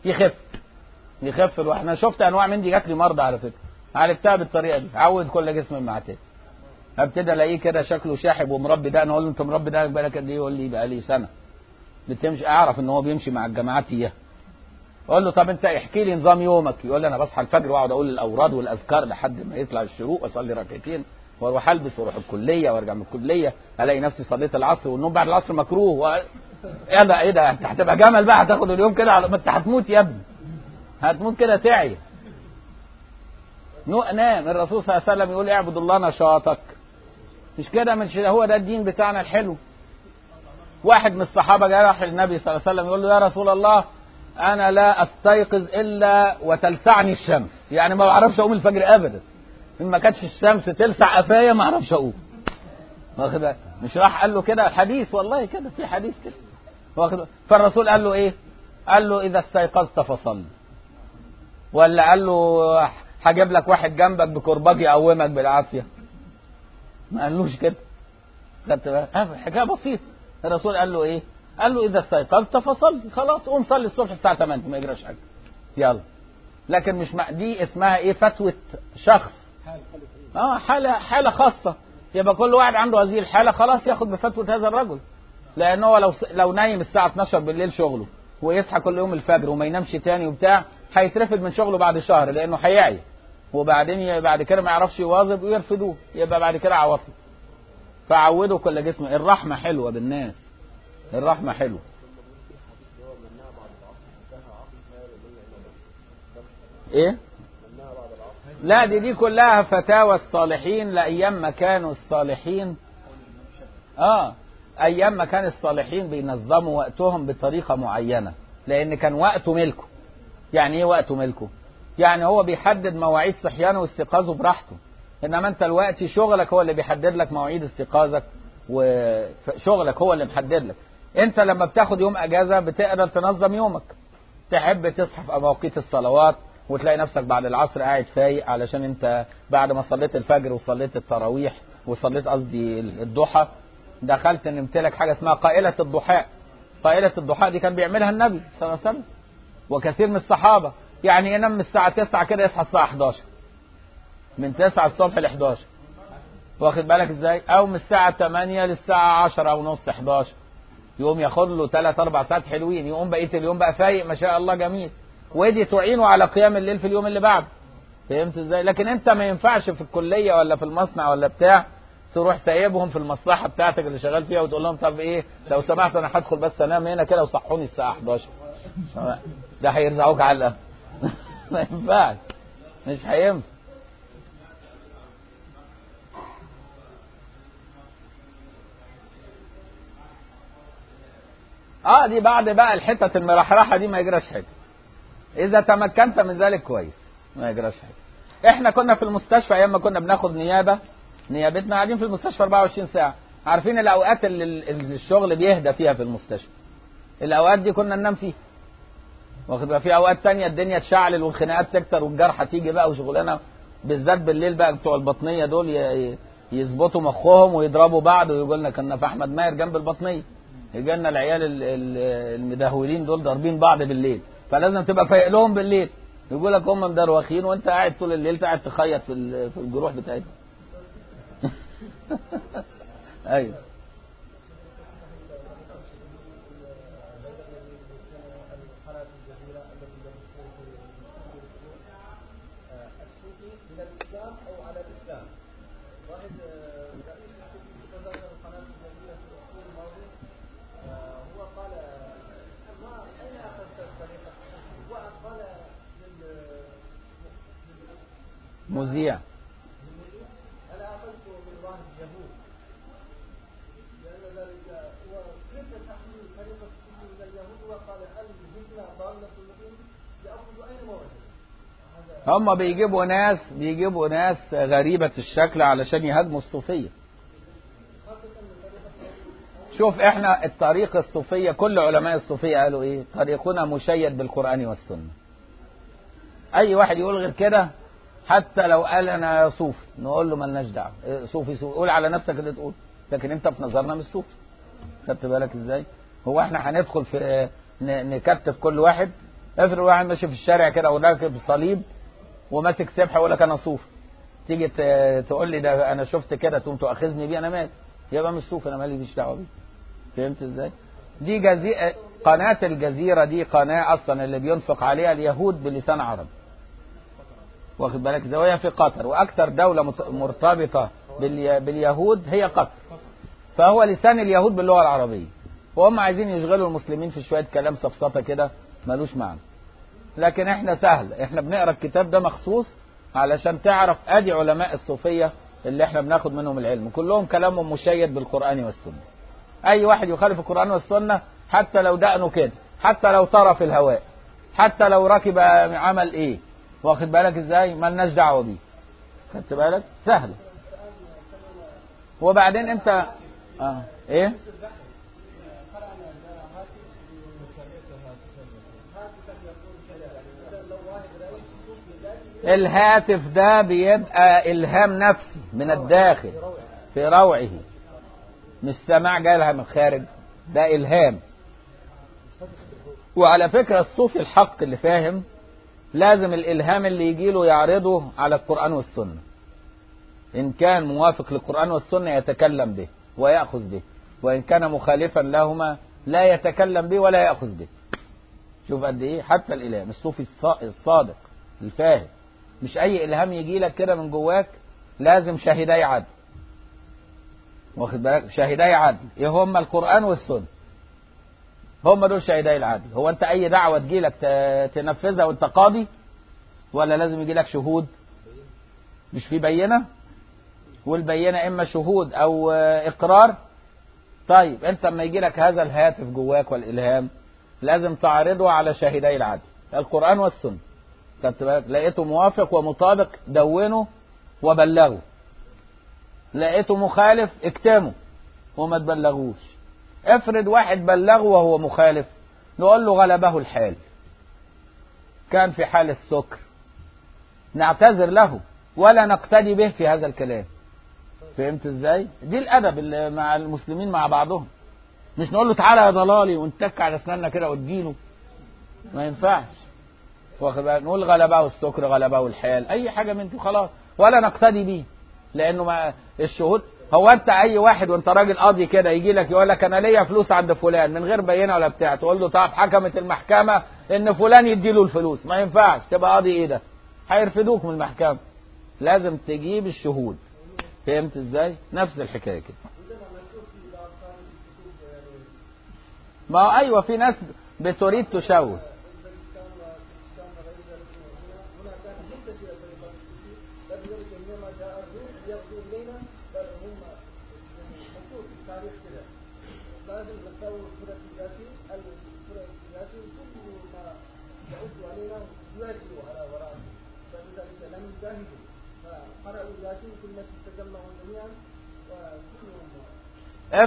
يخف الواحد. انا شفت انواع من دي جات لي مرضى على فكره، عالجتها بالطريقه دي، عود كل جسم معتاد. ابتدى الاقيه كده شكله شاحب ومربي ده، انا اقول له انت مربي ده بقالك قد ايه؟ يقول لي بقى لي سنه بتمشي. اعرف ان هو بيمشي مع الجماعات اياه. اقول له طب انت احكي لي نظام يومك. يقول لي انا بصحى الفجر واقعد اقول الاوراد والاذكار لحد ما يطلع الشروق، واصلي ركعتين واروح البس واروح الكليه، وارجع من الكليه الاقي نفسي صليت العصر، والنوم بعد العصر مكروه ايه ده انت هتبقى جمل بقى، هتاخد اليوم كده ما انت هتموت يا ابني، هتموت كده تعيا. نام. الرسول صلى الله عليه وسلم يقول اعبد الله نشاطك، مش كده؟ مش هو ده الدين بتاعنا الحلو؟ واحد من الصحابه جاء راح للنبي صلى الله عليه وسلم يقول له يا رسول الله انا لا استيقظ الا وتلسعني الشمس، يعني ما بعرفش اقوم الفجر ابدا، ان ما كانتش الشمس تلسع قفايا ما اعرفش اقوم، واخد بالك؟ مش راح قال له كده الحديث؟ والله كده في حديث كده، واخد بالك؟ فالرسول قال له ايه؟ قال له اذا استيقظت فصل، ولا قال له هجيب لك واحد جنبك بكرباج يقومك بالعافيه؟ ما قالوش كده، خدت بالك؟ حكايه بسيطه. الرسول قال له ايه؟ قال له اذا استيقظت فصل، خلاص قوم صلي الصبح الساعه 8 ما يجراش حاجه، يلا. لكن مش دي اسمها ايه، فتوى شخص، حاله خاصه، يبقى كل واحد عنده هذه الحاله خلاص ياخد بفتوى هذا الرجل. لانه لو نايم الساعه 12 بالليل شغله، ويصحى كل يوم الفجر وما ينامش تاني وبتاع، هيترفد من شغله بعد شهر، لانه هيعي، وبعدين بعد كده ما يعرفش يواظب ويرفدوه، يبقى بعد كده عواطف. فعودوا كل جسم. الرحمه حلوه بالناس، الرحمه حلوه. ايه؟ لا دي كلها فتاوى الصالحين لايام ما كانوا الصالحين. ايام ما كان الصالحين بينظموا وقتهم بطريقه معينه، لان كان وقته ملكه. يعني ايه وقته ملكه؟ يعني هو بيحدد مواعيد صحيانه واستيقاظه براحته، انما انت الوقت شغلك هو اللي بيحدد لك مواعيد استيقاظك، وشغلك هو اللي محدد لك. انت لما بتاخد يوم اجازه بتقدر تنظم يومك، تحب تصحى في مواقيت الصلوات، وتلاقي نفسك بعد العصر قاعد فايق، علشان انت بعد ما صليت الفجر وصليت التراويح وصليت قصدي الضحى، دخلت نمت لك حاجه اسمها قائله الضحى. قائله الضحى دي كان بيعملها النبي صلى الله عليه وسلم وكثير من الصحابه. يعني ينام الساعه 9 كده يصحى الساعه 11، من 9 الصبح ل 11، واخد بالك ازاي؟ او من الساعه 8 للساعه 10 او نص 11، يقوم ياخد له 3 4 ساعات حلوين، يقوم بقيه اليوم بقى فايق ما شاء الله جميل، ودي تعينه على قيام الليل في اليوم اللي بعده. فهمت ازاي؟ لكن انت ما ينفعش في الكليه ولا في المصنع ولا بتاع تروح سايبهم في المصلحه بتاعتك اللي شغال فيها وتقول لهم طب ايه لو سمحت انا هدخل بس انام هنا كده وصحوني الساعه 11. ده هيرزعوك علقه. ما ينفعش، مش هينفع. دي بعد بقى الحتة المرحرحة دي ما يجراش حاجة. إذا تمكنت من ذلك كويس ما يجراش حاجة. إحنا كنا في المستشفى أيام ما كنا بناخد نيابتنا قاعدين في المستشفى 24 ساعة. عارفين الأوقات اللي الشغل بيهدى فيها في المستشفى، الأوقات دي كنا ننام فيها. واخد بقى في أوقات تانية الدنيا تشعلل والخناقات تكتر والجرحى تيجي بقى وشغلانة، بالذات بالليل بقى بتوع البطنية دول يظبطوا مخهم ويضربوا بعض. ويقول لنا كنا في أحمد ماهر جنب البطنية يجي لنا العيال المدهولين دول ضاربين بعض بالليل، فلازم تبقى فايق لهم بالليل. يقول لك هم مدروخين وانت قاعد طول الليل قاعد تخيط في الجروح بتاعتهم. ايوه. مذيع. أنا أخذت من الله اليهود لأن ذلك هو كيف تحمل كلمة من اليهود وقال الهجرة ضالة المؤمن يأخذ أين موعد. هم بيجيبوا ناس غريبة الشكل علشان يهاجموا الصوفية. شوف احنا الطريق الصوفية كل علماء الصوفية قالوا ايه؟ طريقنا مشيد بالقرآن والسنة. اي واحد يقول غير كده حتى لو قال انا صوفي نقول له مالناش دعوه. صوفي قول على نفسك اللي تقول، لكن انت في نظرنا مش صوفي. خدت بالك ازاي؟ هو احنا هندخل في نكتف كل واحد؟ افرض واحد ماشي في الشارع كده وراكب صليب وماسك سبحه ويقول لك انا صوفي، تيجي تقول لي ده انا شفت كده تقوم تؤاخذني بيه، انا مالي؟ يبقى مش صوفي، انا مالي مش دعوه بيه. فهمت ازاي؟ دي قناه الجزيره دي قناه اصلا اللي بينفق عليها اليهود بلسان عربي. واخد بالك ازاي؟ وهي في قطر، واكثر دوله مرتبطه باليهود هي قطر، فهو لسان اليهود باللغه العربيه، وهم عايزين يشغلوا المسلمين في شويه كلام سفسطه كده ملوش معنى. لكن احنا سهل، احنا بنقرا الكتاب ده مخصوص علشان تعرف ادي علماء الصوفيه اللي احنا بناخد منهم العلم كلهم كلامهم مشيد بالقران والسنه. اي واحد يخالف القران والسنه حتى لو دقنه كده، حتى لو طرى في الهواء، حتى لو ركب عمل ايه، واخد بالك ازاي؟ مالناش دعوه بيه. خدت بالك؟ سهله. وبعدين انت ايه؟ الهاتف ده بيبقى الهام نفسي من الداخل في روعه، مش سماع جاي من الخارج، ده الهام. وعلى فكره الصوفي الحق اللي فاهم لازم الإلهام اللي يجيله يعرضه على القرآن والسنة، إن كان موافق للقرآن والسنة يتكلم به ويأخذ به، وإن كان مخالفا لهما لا يتكلم به ولا يأخذ به. شوف قد إيه حتى الإلهام الصوفي الصادق الفاهم، مش أي إلهام يجي لك كده من جواك، لازم شاهداي عدل. واخد بالك؟ شاهداي عدل إيه هم؟ القرآن والسنة، هم دول شاهداي العدل. هو انت اي دعوه تجي لك تنفذها وانت قاضي، ولا لازم يجي لك شهود؟ مش في بينه، والبينه اما شهود او اقرار. طيب انت لما يجي لك هذا الهاتف جواك والالهام لازم تعرضه على شاهداي العدل القران والسنه. لقيته موافق ومطابق دونه وبلغه، لقيته مخالف اكتمه وما تبلغوش. افرض واحد بلغه وهو مخالف، نقول له غلبه الحال، كان في حال السكر، نعتذر له ولا نقتدي به في هذا الكلام. فهمت ازاي؟ دي الادب اللي مع المسلمين مع بعضهم، مش نقول له تعالى يا ضلالي ونتك على اسناننا كده واديله، ما ينفعش. نقول غلبه السكر غلبه الحال، اي حاجه من دي خلاص، ولا نقتدي به، لانه ما الشهود. هو انت اي واحد وانت راجل قاضي كده يجي لك يقول لك انا ليا فلوس عند فلان من غير بينه ولا بتاع، تقول له طب حكمت المحكمه ان فلان يدي له الفلوس، ما ينفعش تبقى قاضي. ايه ده؟ هيرفدوك من المحكمه. لازم تجيب الشهود فهمت ازاي؟ نفس الحكاية كده. ما هو ايوه في ناس بتريد تشوه. لازم نتصور الصورة الذاتي كل ما يعود علينا يواجهوا على وراءه، فلذلك لم يجاهدوا فقرأوا ذاتي كل الناس تجمعوا جميعا وكلهم.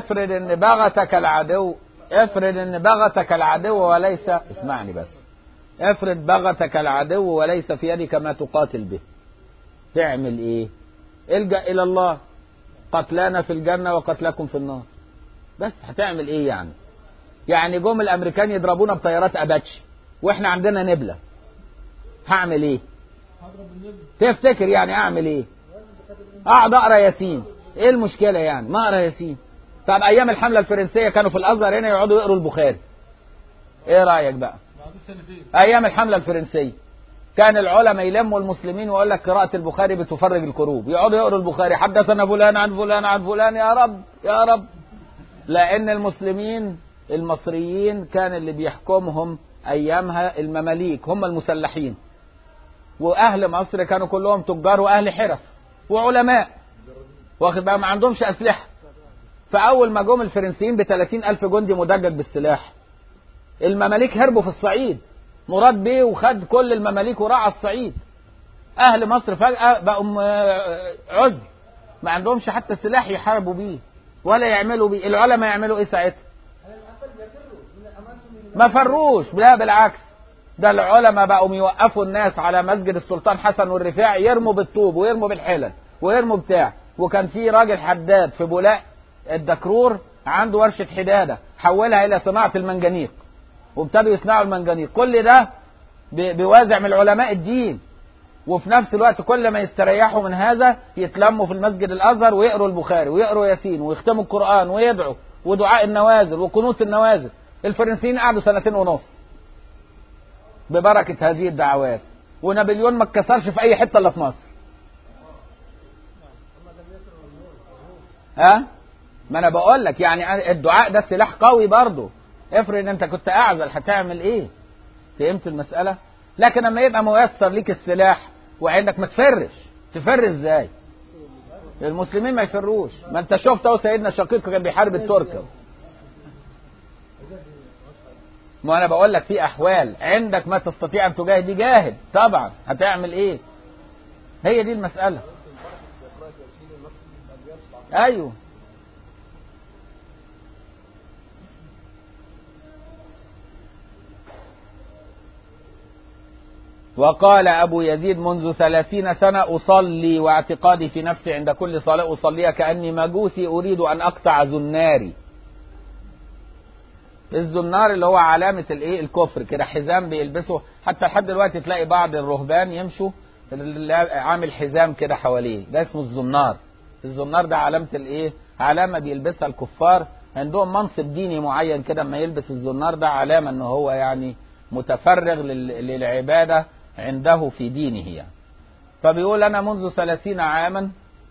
افرض ان بغتك العدو وليس، اسمعني بس، افرض بغتك العدو وليس في يدك ما تقاتل به، تعمل ايه؟ الجأ الى الله، قتلانا في الجنة وقتلكم في النار. بس هتعمل ايه يعني؟ يعني جم الامريكان يضربونا بطيارات اباتشي واحنا عندنا نبلة، هعمل ايه؟ تفتكر يعني اعمل ايه؟ اقعد اقرا ياسين، ايه المشكلة يعني؟ ما اقرا ياسين. طب ايام الحملة الفرنسية كانوا في الازهر هنا يقعدوا يقروا البخاري، ايه رأيك بقى؟ ايام الحملة الفرنسية كان العلماء يلموا المسلمين ويقول لك قراءة البخاري بتفرج الكروب، يقعدوا يقروا البخاري، حدثنا فلان عن فلان عن فلان، يا رب يا رب. لأن المسلمين المصريين كان اللي بيحكمهم أيامها المماليك، هم المسلحين، وأهل مصر كانوا كلهم تجار وأهل حرف وعلماء، واخد بقى، ما عندهمش أسلحة. فأول ما جم الفرنسيين ب30,000 جندي مدجج بالسلاح، المماليك هربوا في الصعيد، مراد بيه وخد كل المماليك وراح على الصعيد. أهل مصر فجأة بقوا عزل، ما عندهمش حتى سلاح يحاربوا بيه ولا يعملوا بيه. العلماء يعملوا ايه ساعتها؟ ما فروش، لا بالعكس، ده العلماء بقوا يوقفوا الناس على مسجد السلطان حسن والرفاعي يرموا بالطوب ويرموا بالحلل ويرموا بتاع. وكان في راجل حداد في بولاق الدكرور عنده ورشة حدادة حولها الى صناعة المنجنيق، وابتدوا يصنعوا المنجنيق. كل ده بيوازع من علماء الدين، وفي نفس الوقت كل ما يستريحوا من هذا يتلموا في المسجد الازهر ويقروا البخاري ويقروا ياسين ويختموا القرآن ويدعوا ودعاء النوازل وقنوت النوازل. الفرنسيين قعدوا 2.5 سنين ببركة هذه الدعوات، ونابليون ما اتكسرش في اي حتة الا في مصر. ها؟ ما انا بقول لك يعني الدعاء ده سلاح قوي برضه. افرض ان انت كنت اعزل هتعمل ايه؟ فهمت المسألة؟ لكن لما يبقى ميسر ليك السلاح وعندك ما تفر ازاي؟ المسلمين ما يفروش. ما انت شفت اهو سيدنا شقيق كان بيحارب الترك. ما انا بقول لك في احوال عندك ما تستطيع ان تجاهد دي، جاهد طبعا. هتعمل ايه؟ هي دي المسألة. ايوه. وقال أبو يزيد منذ 30 سنة أصلي واعتقادي في نفسي عند كل صلاة أصليها كأني مجوسي أريد أن أقطع زناري. الزنار اللي هو علامة الايه الكفر كده، حزام بيلبسه حتى لحد دلوقتي، تلاقي بعض الرهبان يمشوا عامل حزام كده حواليه، ده اسمه الزنار. الزنار ده علامة الايه، علامة بيلبسها الكفار، عندهم منصب ديني معين كده، اما يلبس الزنار ده علامة انه هو يعني متفرغ للعبادة عنده في دينه يعني. فبيقول أنا منذ 30 عاما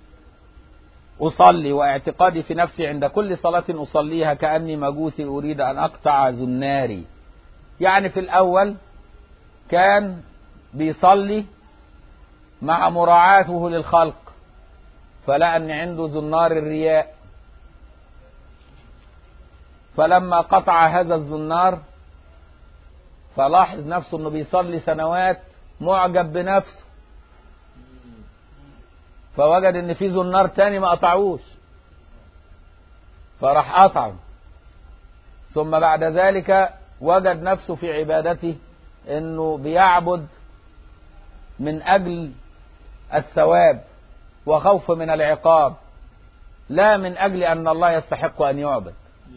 أصلي واعتقادي في نفسي عند كل صلاة أصليها كأني مجوسي أريد أن أقطع زناري. يعني في الأول كان بيصلي مع مراعاته للخلق، فلقى أن عنده زنار الرياء، فلما قطع هذا الزنار فلاحظ نفسه أنه بيصلي سنوات معجب بنفسه، فوجد ان في زنار تاني ما قطعوش فراح قطعه. ثم بعد ذلك وجد نفسه في عبادته انه بيعبد من اجل الثواب وخوف من العقاب، لا من اجل ان الله يستحق ان يعبد.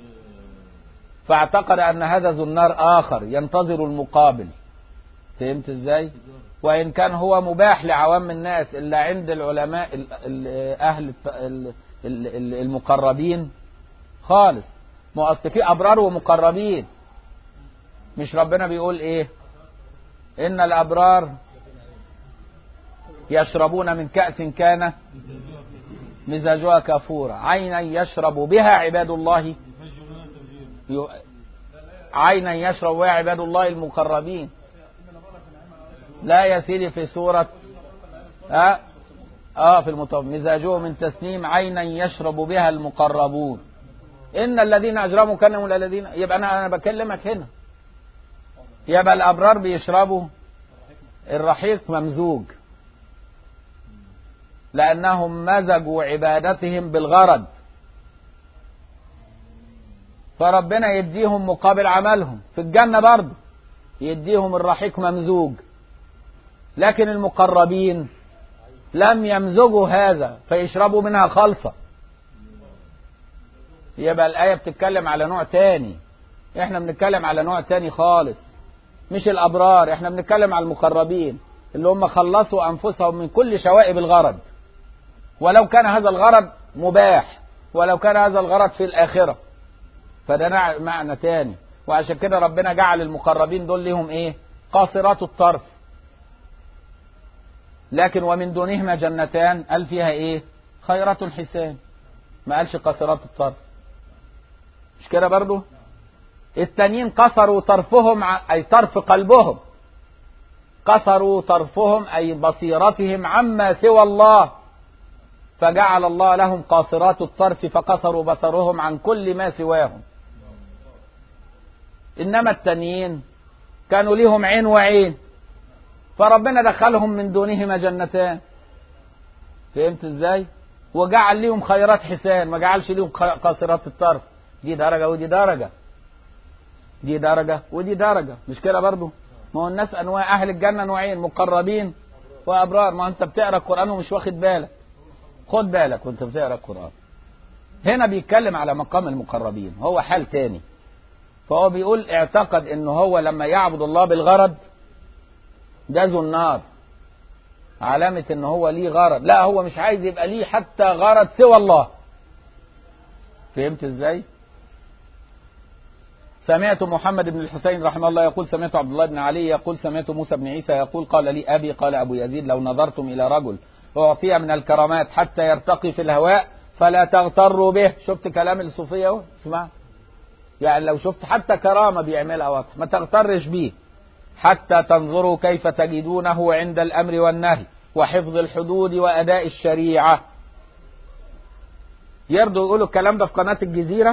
فاعتقد ان هذا زنار اخر ينتظر المقابل. فهمت ازاي؟ وإن كان هو مباح لعوام الناس إلا عند العلماء أهل المقربين خالص. ما أصل في أبرار ومقربين، مش ربنا بيقول إيه؟ إن الأبرار يشربون من كأس كان مزاجها كافورا عينا يشرب بها عباد الله عينا يشرب بها عباد الله المقربين. لا يا سيدي في سورة في مزاجه من تسنيم عينا يشرب بها المقربون. إن الذين أجرموا كانوا من الذين. يبقى أنا بكلمك هنا، يبقى الأبرار بيشربوا الرحيق ممزوج، لأنهم مزجوا عبادتهم بالغرض، فربنا يديهم مقابل عملهم في الجنة برضه، يديهم الرحيق ممزوج. لكن المقربين لم يمزجوا هذا فيشربوا منها خالصة. يبقى الآية بتتكلم على نوع تاني، احنا بنتكلم على نوع تاني خالص، مش الأبرار، احنا بنتكلم على المقربين اللي هم خلصوا أنفسهم من كل شوائب الغرض، ولو كان هذا الغرض مباح، ولو كان هذا الغرض في الآخرة، فده معنى تاني. وعشان كده ربنا جعل المقربين دول لهم ايه؟ قاصرات الطرف. لكن ومن دونهما جنتان قال فيها ايه؟ خيرات حسان، ما قالش قاصرات الطرف. مش كده برضو؟ التانيين قصروا طرفهم اي طرف قلبهم، قصروا طرفهم اي بصيرتهم عما سوى الله، فجعل الله لهم قاصرات الطرف فقصروا بصرهم عن كل ما سواهم. انما التانيين كانوا ليهم عين وعين، فربنا دخلهم من دونهما جنتان. فهمت ازاي؟ وجعل ليهم خيرات حسان، ما جعلش ليهم قاصرات الطرف. دي درجة ودي درجة، دي درجة ودي درجة، مش كده برضو؟ ما هو الناس انواع، اهل الجنة نوعين، مقربين وابرار. ما انت بتقرا القرآن ومش واخد بالك، خد بالك وانت بتقرا القرآن. هنا بيتكلم على مقام المقربين، هو حال تاني. فهو بيقول اعتقد انه هو لما يعبد الله بالغرض ده ذو النار، علامة انه هو ليه غرض. لا، هو مش عايز يبقى ليه حتى غرض سوى الله. فهمت ازاي؟ سمعت محمد بن الحسين رحمه الله يقول سمعت عبد الله بن علي يقول سمعت موسى بن عيسى يقول قال لي أبي قال أبو يزيد لو نظرتم إلى رجل أعطي من الكرامات حتى يرتقي في الهواء فلا تغتروا به. شفت كلام الصوفية اهو، اسمع. يعني لو شفت حتى كرامة بيعملها واضح ما تغترش بيه، حتى تنظروا كيف تجدونه عند الأمر والنهي وحفظ الحدود وأداء الشريعة. يرضوا يقولوا الكلام ده في قناة الجزيرة؟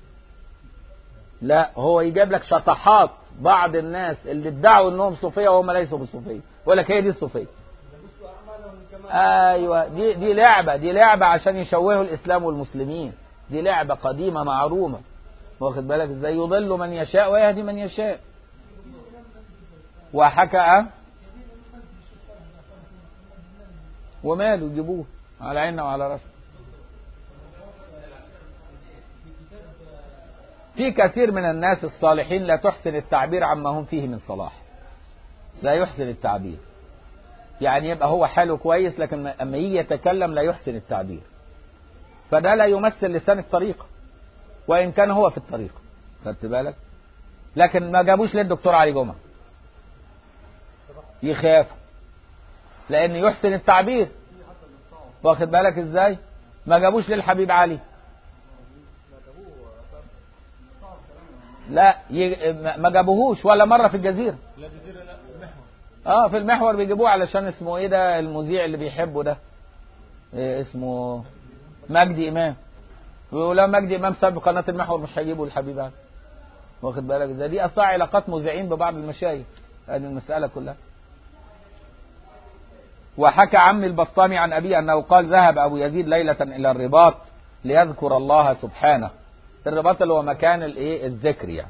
لا، هو يجيب لك شطحات بعض الناس اللي ادعوا انهم صوفية وهم ليسوا بالصوفية، ولا لك هي دي الصوفية. ايوه، دي لعبة عشان يشوهوا الاسلام والمسلمين. دي لعبة قديمة معرومة، واخد بالك ازاي؟ يضل من يشاء ويهدي من يشاء. وحكى وماله يجيبوه على عيننا وعلى راسنا. في كثير من الناس الصالحين لا تحسن التعبير عما هم فيه من صلاح، لا يحسن التعبير. يعني يبقى هو حاله كويس لكن اما يجي يتكلم لا يحسن التعبير، فده لا يمثل لسان الطريقة وإن كان هو في الطريقة. خدت بالك؟ لكن ما جابوش للدكتور علي جمعة، يخاف لأن يحسن التعبير، واخد بالك ازاي؟ ما جابوش للحبيب علي، لا ما جابوهوش ولا مرة في الجزيرة. في المحور بيجيبوه علشان اسمه ايه ده المذيع اللي بيحبه ده، اسمه مجدي إمام. ولو مجدي إمام ساب قناة المحور مش هيجيبوا الحبيب علي، واخد بالك ازاي؟ دي اصلا علاقات مذيعين ببعض المشايخ، هذه المسألة كلها. وحكى عمي البسطامي عن أبيه أنه قال ذهب أبو يزيد ليلة إلى الرباط ليذكر الله سبحانه. الرباط اللي هو مكان الذكر، يعني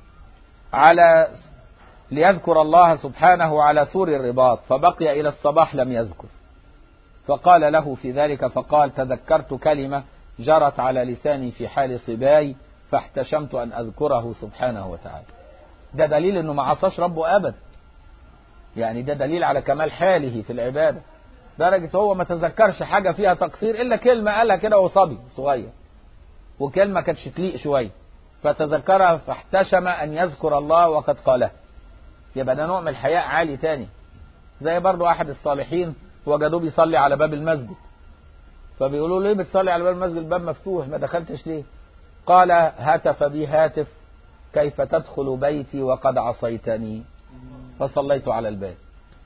ليذكر الله سبحانه على سور الرباط، فبقي إلى الصباح لم يذكر. فقال له في ذلك فقال تذكرت كلمة جرت على لساني في حال صباي فاحتشمت أن أذكره سبحانه وتعالى. ده دليل أنه ما عصاش ربه أبدا، يعني ده دليل على كمال حاله في العبادة، درجة هو ما تذكرش حاجة فيها تقصير إلا كلمة قالها كده وصبي صغير، وكلمة كانتش تليق شوية فتذكرها فاحتشم أن يذكر الله وقد قاله. يبقى ده نوع من الحياء عالي تاني. زي برضو أحد الصالحين وجدوه بيصلي على باب المسجد، فبيقولوا له ليه بتصلي على باب المسجد الباب مفتوح ما دخلتش ليه؟ قال هتف بي هاتف كيف تدخل بيتي وقد عصيتني فصليت على الباب.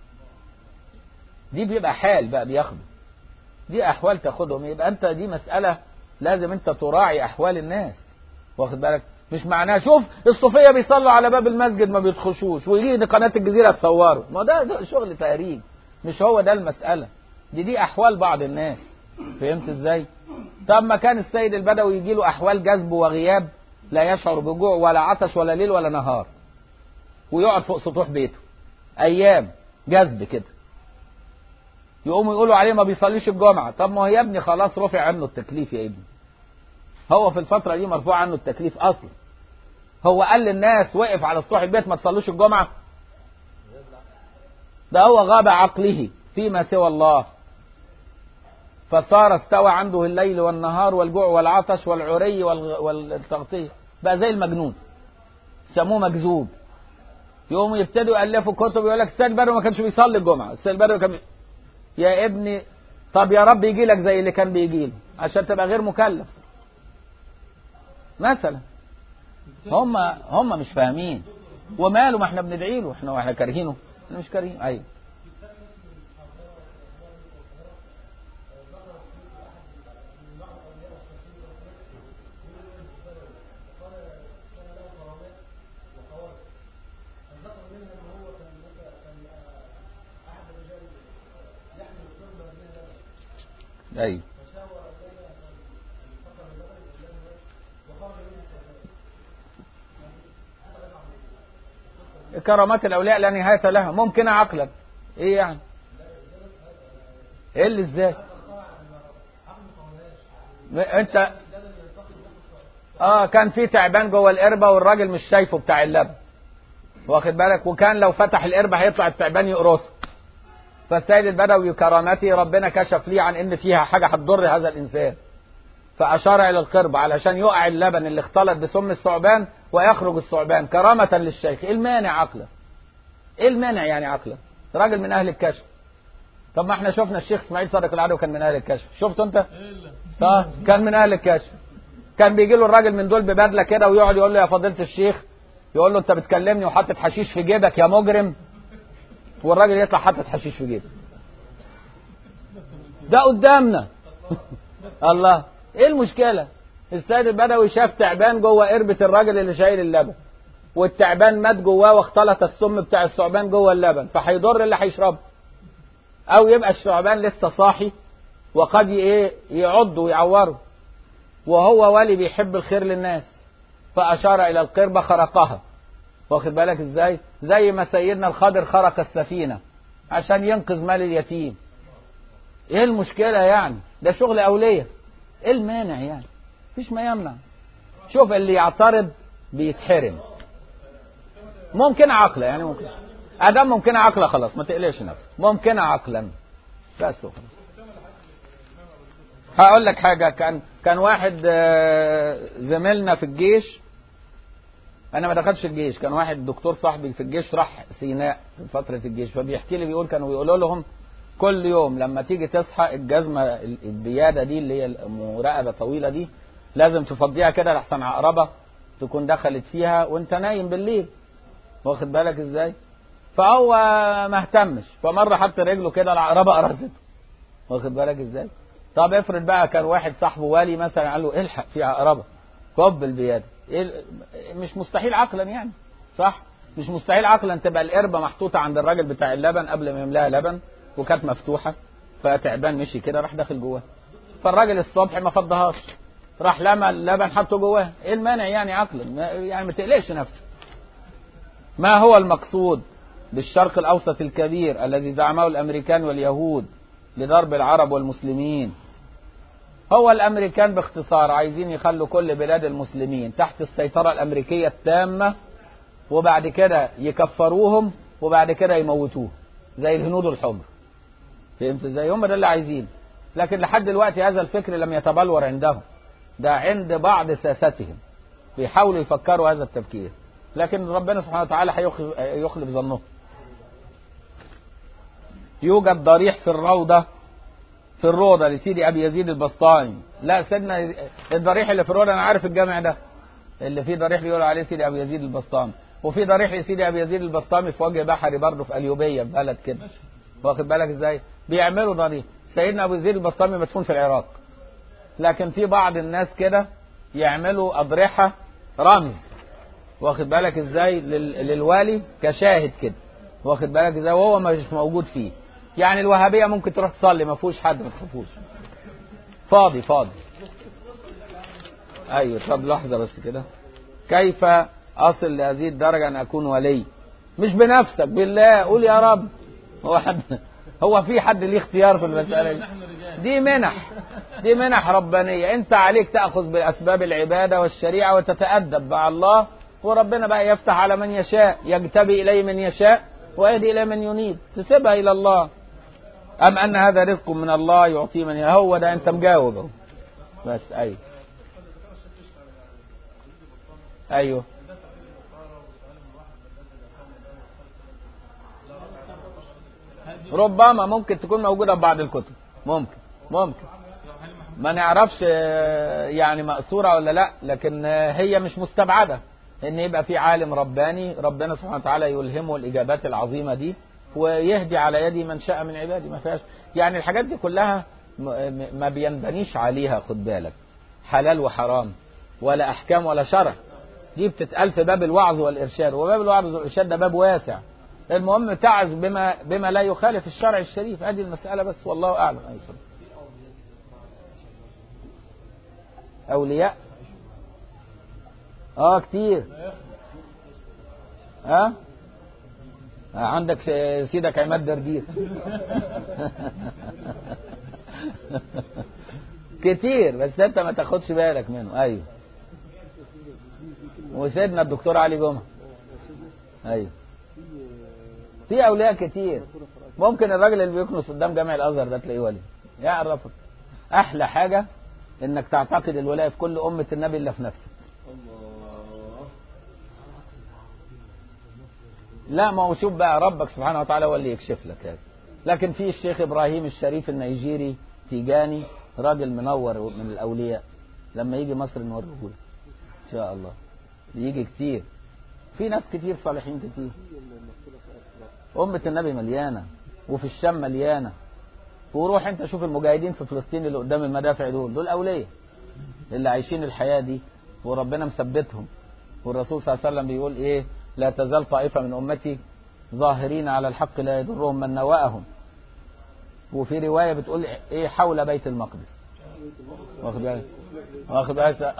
دي بيبقى حال بقى بياخده، دي احوال تاخدهم. يبقى انت دي مسألة لازم انت تراعي احوال الناس، واخد بالك؟ مش معناه شوف الصوفية بيصلوا على باب المسجد ما بيدخشوش ويجي قناة الجزيرة تصوروا، ما ده شغل تهريج، مش هو ده المسألة. دي احوال بعض الناس، فهمت ازاي؟ طب ما كان السيد البدوي يجي له احوال جذب وغياب لا يشعر بجوع ولا عطش ولا ليل ولا نهار، ويقعد فوق سطوح بيته ايام جذب كده، يقوموا يقولوا عليه ما بيصليش الجمعة. طب ما هو يا ابني خلاص رفع عنه التكليف يا ابني، هو في الفترة دي مرفوع عنه التكليف اصلا. هو قال للناس وقف على سطوح البيت ما تصلوش الجمعة؟ ده هو غاب عقله فيما سوى الله، فصار استوى عنده الليل والنهار والجوع والعطش والعري والتغطية، بقى زي المجنون، سموه مجذوب. يقوموا يبتدوا يألفوا كتب يقول لك السيد البدوي ما كانش بيصلي الجمعة، السيد البدوي كان يا ابني طب يا رب يجي لك زي اللي كان بيجي له عشان تبقى غير مكلف مثلا. هم مش فاهمين، وماله ما احنا بندعي له، احنا كارهينه؟ احنا مش كارهينه. ايوه ايوه كرامات الاولياء لا نهايه لها، ممكنه عقلا. ايه يعني؟ ايه اللي ازاي؟ انت كان في تعبان جوه القربه والراجل مش شايفه بتاع اللبن، واخد بالك؟ وكان لو فتح القربه هيطلع التعبان يقرصه، فالسيد البدوي كرامته ربنا كشف ليه عن ان فيها حاجه هتضر هذا الانسان، فاشار الى القربه علشان يقع اللبن اللي اختلط بسم الثعبان ويخرج الثعبان كرامه للشيخ. ايه المانع عقلا؟ ايه المانع يعني عقلا؟ راجل من اهل الكشف. طب ما احنا شفنا الشيخ اسماعيل صادق العدوي كان من اهل الكشف، شفته انت؟ كان من اهل الكشف. كان بيجي له الراجل من دول ببدله كده ويقعد يقول له يا فضيله الشيخ، يقول له انت بتكلمني وحاطط حشيش في جيبك يا مجرم، والراجل يطلع حاطط حشيش في جيبه. ده قدامنا. الله، ايه المشكله؟ السيد البدوي شاف تعبان جوه قربة الراجل اللي شايل اللبن، والتعبان مات جواه واختلط السم بتاع الثعبان جوه اللبن، فهيضر اللي هيشربه، او يبقى الثعبان لسه صاحي وقد يعض ويعوره، وهو ولي بيحب الخير للناس، فاشار الى القربة خرقها، واخد بالك ازاي؟ زي ما سيدنا الخضر خرق السفينة عشان ينقذ مال اليتيم. ايه المشكلة يعني؟ ده شغل اولياء، ايه المانع يعني؟ مفيش ما يمنع. شوف اللي يعترض بيتحرم. ممكن عقلا يعني، ممكن ادام ممكن عقلا خلاص ما تقلقش نفسك، ممكن عقلا بس خلاص. هقول لك حاجة، كان واحد زميلنا في الجيش، انا ما دخلتش الجيش، كان واحد دكتور صاحبي في الجيش راح سيناء في فترة الجيش، فبيحكي لي بيقول كانوا بيقولوا لهم كل يوم لما تيجي تصحى الجزمة البيادة دي اللي هي مرقبة طويلة دي لازم تفضيها كده لحسن عقربة تكون دخلت فيها وانت نايم بالليل، واخد بالك ازاي؟ فهو ما اهتمش، فمرة حط رجله كده العقربة قرصته، واخد بالك ازاي؟ طب افرض بقى كان واحد صاحبه والي مثلا قال له الحق في عقربة كب البيادة، مش مستحيل عقلا يعني، صح؟ مش مستحيل عقلا تبقى القربة محطوطة عند الراجل بتاع اللبن قبل ما يملاها لبن وكانت مفتوحة، فتعبان مشي كده راح داخل جواه، فالراجل الصبح ما فضهاش، راح لما اللبن حطه جواه. ايه المانع يعني عقلا؟ يعني ما تقلقش نفسك. ما هو المقصود بالشرق الأوسط الكبير الذي زعمه الأمريكان واليهود لضرب العرب والمسلمين؟ هو الأمريكان باختصار عايزين يخلوا كل بلاد المسلمين تحت السيطرة الأمريكية التامة، وبعد كده يكفروهم وبعد كده يموتوه زي الهنود الحمر، فهمت ازاي؟ هم ده اللي عايزين، لكن لحد دلوقتي هذا الفكر لم يتبلور عندهم، ده عند بعض ساستهم بيحاولوا يفكروا هذا التفكير، لكن ربنا سبحانه وتعالى هيخلف ظنه. يوجد ضريح في الروضة في الروضة لسيدي أبي يزيد البسطامي. لا سيدنا الضريح اللي في الروضة أنا عارف الجامع ده اللي فيه ضريح بيقولوا عليه سيدي أبي يزيد البسطامي، وفي ضريح لسيدي أبي يزيد البسطامي في وجه بحري برضه في اليوبية في بلد كده، واخد بالك ازاي بيعملوا ضريح. سيدنا أبو يزيد البسطامي مدفون في العراق، لكن في بعض الناس كده يعملوا أضرحة رمز، واخد بالك ازاي للوالي كشاهد كده، واخد بالك ازاي، وهو مش موجود فيه. يعني الوهابية ممكن تروح تصلي ما فيهوش حد، ما تخافوش، فاضي فاضي. ايوه طب لحظة بس كده. كيف اصل لهذه الدرجة ان اكون ولي؟ مش بنفسك، بالله قول يا رب. هو في حد ليه اختيار في المسألة دي؟ دي منح ربانية. انت عليك تأخذ بأسباب العبادة والشريعة وتتأدب مع الله، وربنا بقى يفتح على من يشاء، يجتبي إليه من يشاء ويهدي إليه من ينيب، تسيبها إلى الله. أم أن هذا رزق من الله يعطيه من يشاء، هو ده أنت مجاوبه بس. أيوه ربما ممكن تكون موجودة في بعض الكتب، ممكن ما نعرفش يعني مأثورة ولا لا، لكن هي مش مستبعدة ان يبقى في عالم رباني ربنا سبحانه وتعالى يلهمه الإجابات العظيمة دي ويهدي على يد من شاء من عباده. ما فيهاش يعني الحاجات دي كلها ما بينبنيش عليها، خد بالك، حلال وحرام ولا أحكام ولا شرع، دي بتتقال في باب الوعظ والإرشاد، وباب الوعظ والإرشاد ده باب واسع. المهم تعظ بما لا يخالف الشرع الشريف، هذه المسألة بس، والله أعلم. أولياء كتير. عندك سيدك عماد دردير كتير، بس انت ما تاخدش بالك منه. ايوه وسيدنا الدكتور علي جمعة. ايوه في اولياء كتير. ممكن الراجل اللي بيكنس قدام جامع الازهر ده تلاقيه ولي، يعرفك. احلى حاجة انك تعتقد الولاية في كل امة النبي الا في نفسك. لا ما هو شوف بقى ربك سبحانه وتعالى هو اللي يكشف لك هذا. لكن في الشيخ ابراهيم الشريف النيجيري تيجاني، راجل منور من الاولياء، لما يجي مصر نوريه ان شاء الله. يجي كتير، في ناس كتير صالحين كتير. أمة النبي مليانة، وفي الشام مليانة. وروح انت شوف المجاهدين في فلسطين اللي قدام المدافع دول أولياء اللي عايشين الحياة دي، وربنا مثبتهم. والرسول صلى الله عليه وسلم بيقول ايه؟ لا تزال طائفة من أمتي ظاهرين على الحق لا يضرهم من نواءهم. وفي رواية بتقول ايه؟ حول بيت المقدس. واخد بالك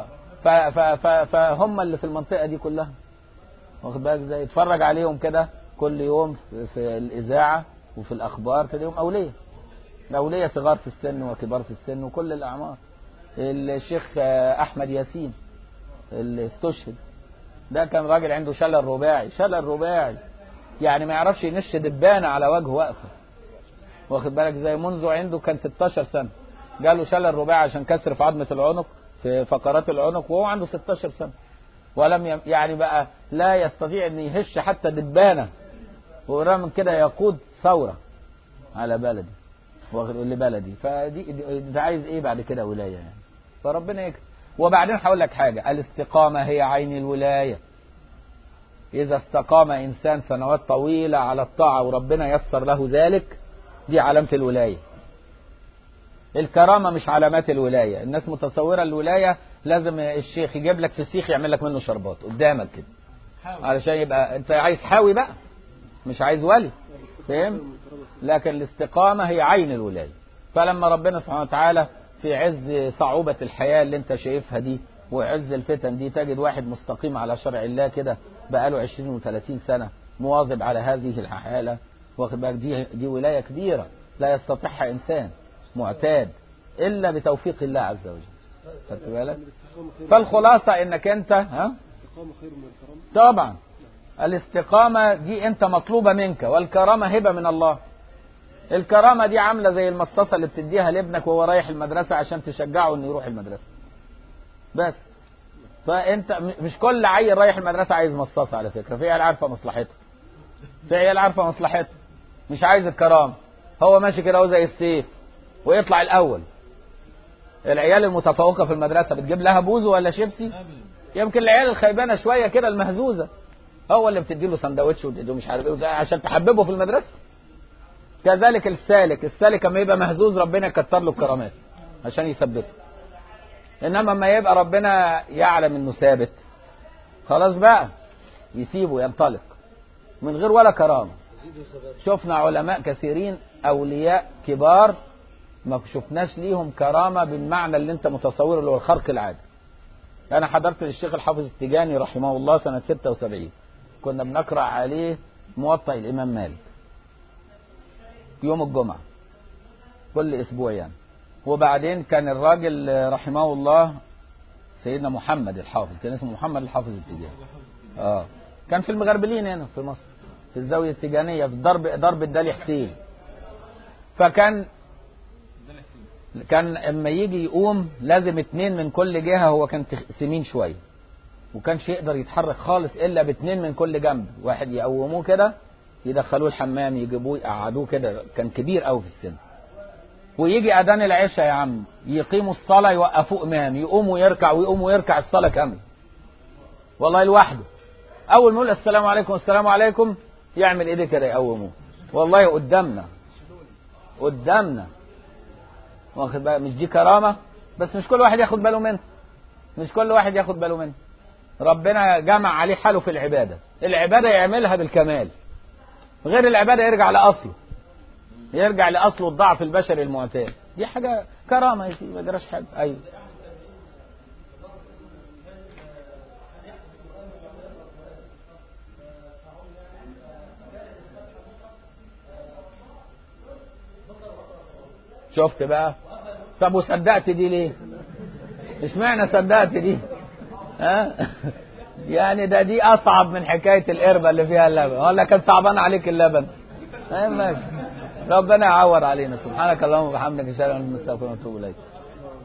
فهم اللي في المنطقة دي كلها، واخد بالك ازاي؟ اتفرج عليهم كده كل يوم في الإذاعة وفي الأخبار، تلاقيهم أولياء صغار في السن وكبار في السن وكل الأعمار. الشيخ أحمد ياسين اللي استشهد ده كان راجل عنده شلل رباعي، يعني ما يعرفش ينش دبانة على وجهه واقفة، واخد بالك ازاي؟ منذ عنده كان 16 سنة جاله شلل رباعي عشان كسر في عظمة العنق، في فقرات العنق، وهو عنده 16 سنة، ولم يعني بقى لا يستطيع ان يهش حتى دبانة، ورغم كده يقود ثورة على بلدي، واخد لبلدي. فدي ده عايز ايه بعد كده؟ ولاية يعني. فربنا يكتب. وبعدين هقول لك حاجة، الاستقامة هي عين الولاية. إذا استقام إنسان سنوات طويلة على الطاعة وربنا يسر له ذلك، دي علامة الولاية. الكرامة مش علامات الولاية. الناس متصورة الولاية لازم الشيخ يجيب لك فسيخ يعمل لك منه شربات قدامك كده علشان يبقى انت عايز حاوي بقى، مش عايز ولي، فاهم؟ لكن الاستقامة هي عين الولاية. فلما ربنا سبحانه وتعالى في عز صعوبة الحياة اللي انت شايفها دي وعز الفتن دي، تجد واحد مستقيم على شرع الله كده بقاله 20 و30 سنة مواظب على هذه الحالة، واخد بالك؟ دي ولاية كبيرة لا يستطيعها إنسان معتاد إلا بتوفيق الله عز وجل. خدت بالك؟ فالخلاصة إنك أنت طبعا الاستقامة دي أنت مطلوبة منك، والكرامة هبة من الله. الكرامة دي عاملة زي المصاصة اللي بتديها لابنك وهو رايح المدرسة عشان تشجعه إنه يروح المدرسة بس. فأنت مش كل عيل رايح المدرسة عايز مصاصة على فكرة، في عيال عارفة مصلحتها، مش عايز الكرامة، هو ماشي كده هو زي السيف، ويطلع الاول. العيال المتفوقه في المدرسه بتجيب لها بوزو ولا شيبسي؟ يمكن العيال الخيبانه شويه كده المهزوزه هو اللي بتدي له سندوتش ومش عارف ايه عشان تحببه في المدرسه. كذلك السالك لما يبقى مهزوز ربنا يكتر له الكرامات عشان يثبته. انما لما يبقى ربنا يعلم انه ثابت خلاص بقى يسيبه ينطلق من غير ولا كرامه. شفنا علماء كثيرين اولياء كبار ما شفناش ليهم كرامه بالمعنى اللي انت متصوره اللي هو الخرق العادي. انا حضرت للشيخ الحافظ التجاني رحمه الله سنه 76 كنا بنقرا عليه موطأ الامام مالك يوم الجمعه كل اسبوع يعني. وبعدين كان الراجل رحمه الله سيدنا محمد الحافظ كان اسمه محمد الحافظ التجاني كان في المغربلين هنا في مصر في الزاويه التجانيه في ضرب الدالي حسين. فكان اما يجي يقوم لازم 2 من كل جهه. هو كان سمين شويه وكانش يقدر يتحرك خالص الا ب2 من كل جنب. واحد يقوموه كده يدخلوه الحمام يجيبوه يقعدوه كده. كان كبير قوي في السن. ويجي اذان العشاء يا عم يقيموا الصلاه يوقفوه امام يقوم ويركع ويقوم ويركع الصلاه كامله والله لوحده. اول ما يقول السلام عليكم السلام عليكم يعمل ايديه كده يقوموه والله قدامنا واخد بقى. مش دي كرامه؟ بس مش كل واحد ياخد باله منه. ربنا جمع عليه حاله في العباده يعملها بالكمال. غير العباده يرجع لاصله الضعف البشري المعتاد. دي حاجه كرامه يا سيدي ما جراش حاجه. ايوه شفت بقى. طب وصدقت دي ليه؟ اشمعنى صدقت دي؟ يعني دي اصعب من حكايه القربه اللي فيها اللبن ولا كان صعبان عليك اللبن؟ ماشي. ربنا يعوض علينا. سبحانك اللهم وبحمدك اشهد ان لا اله الا انت استغفرك واتوب اليك.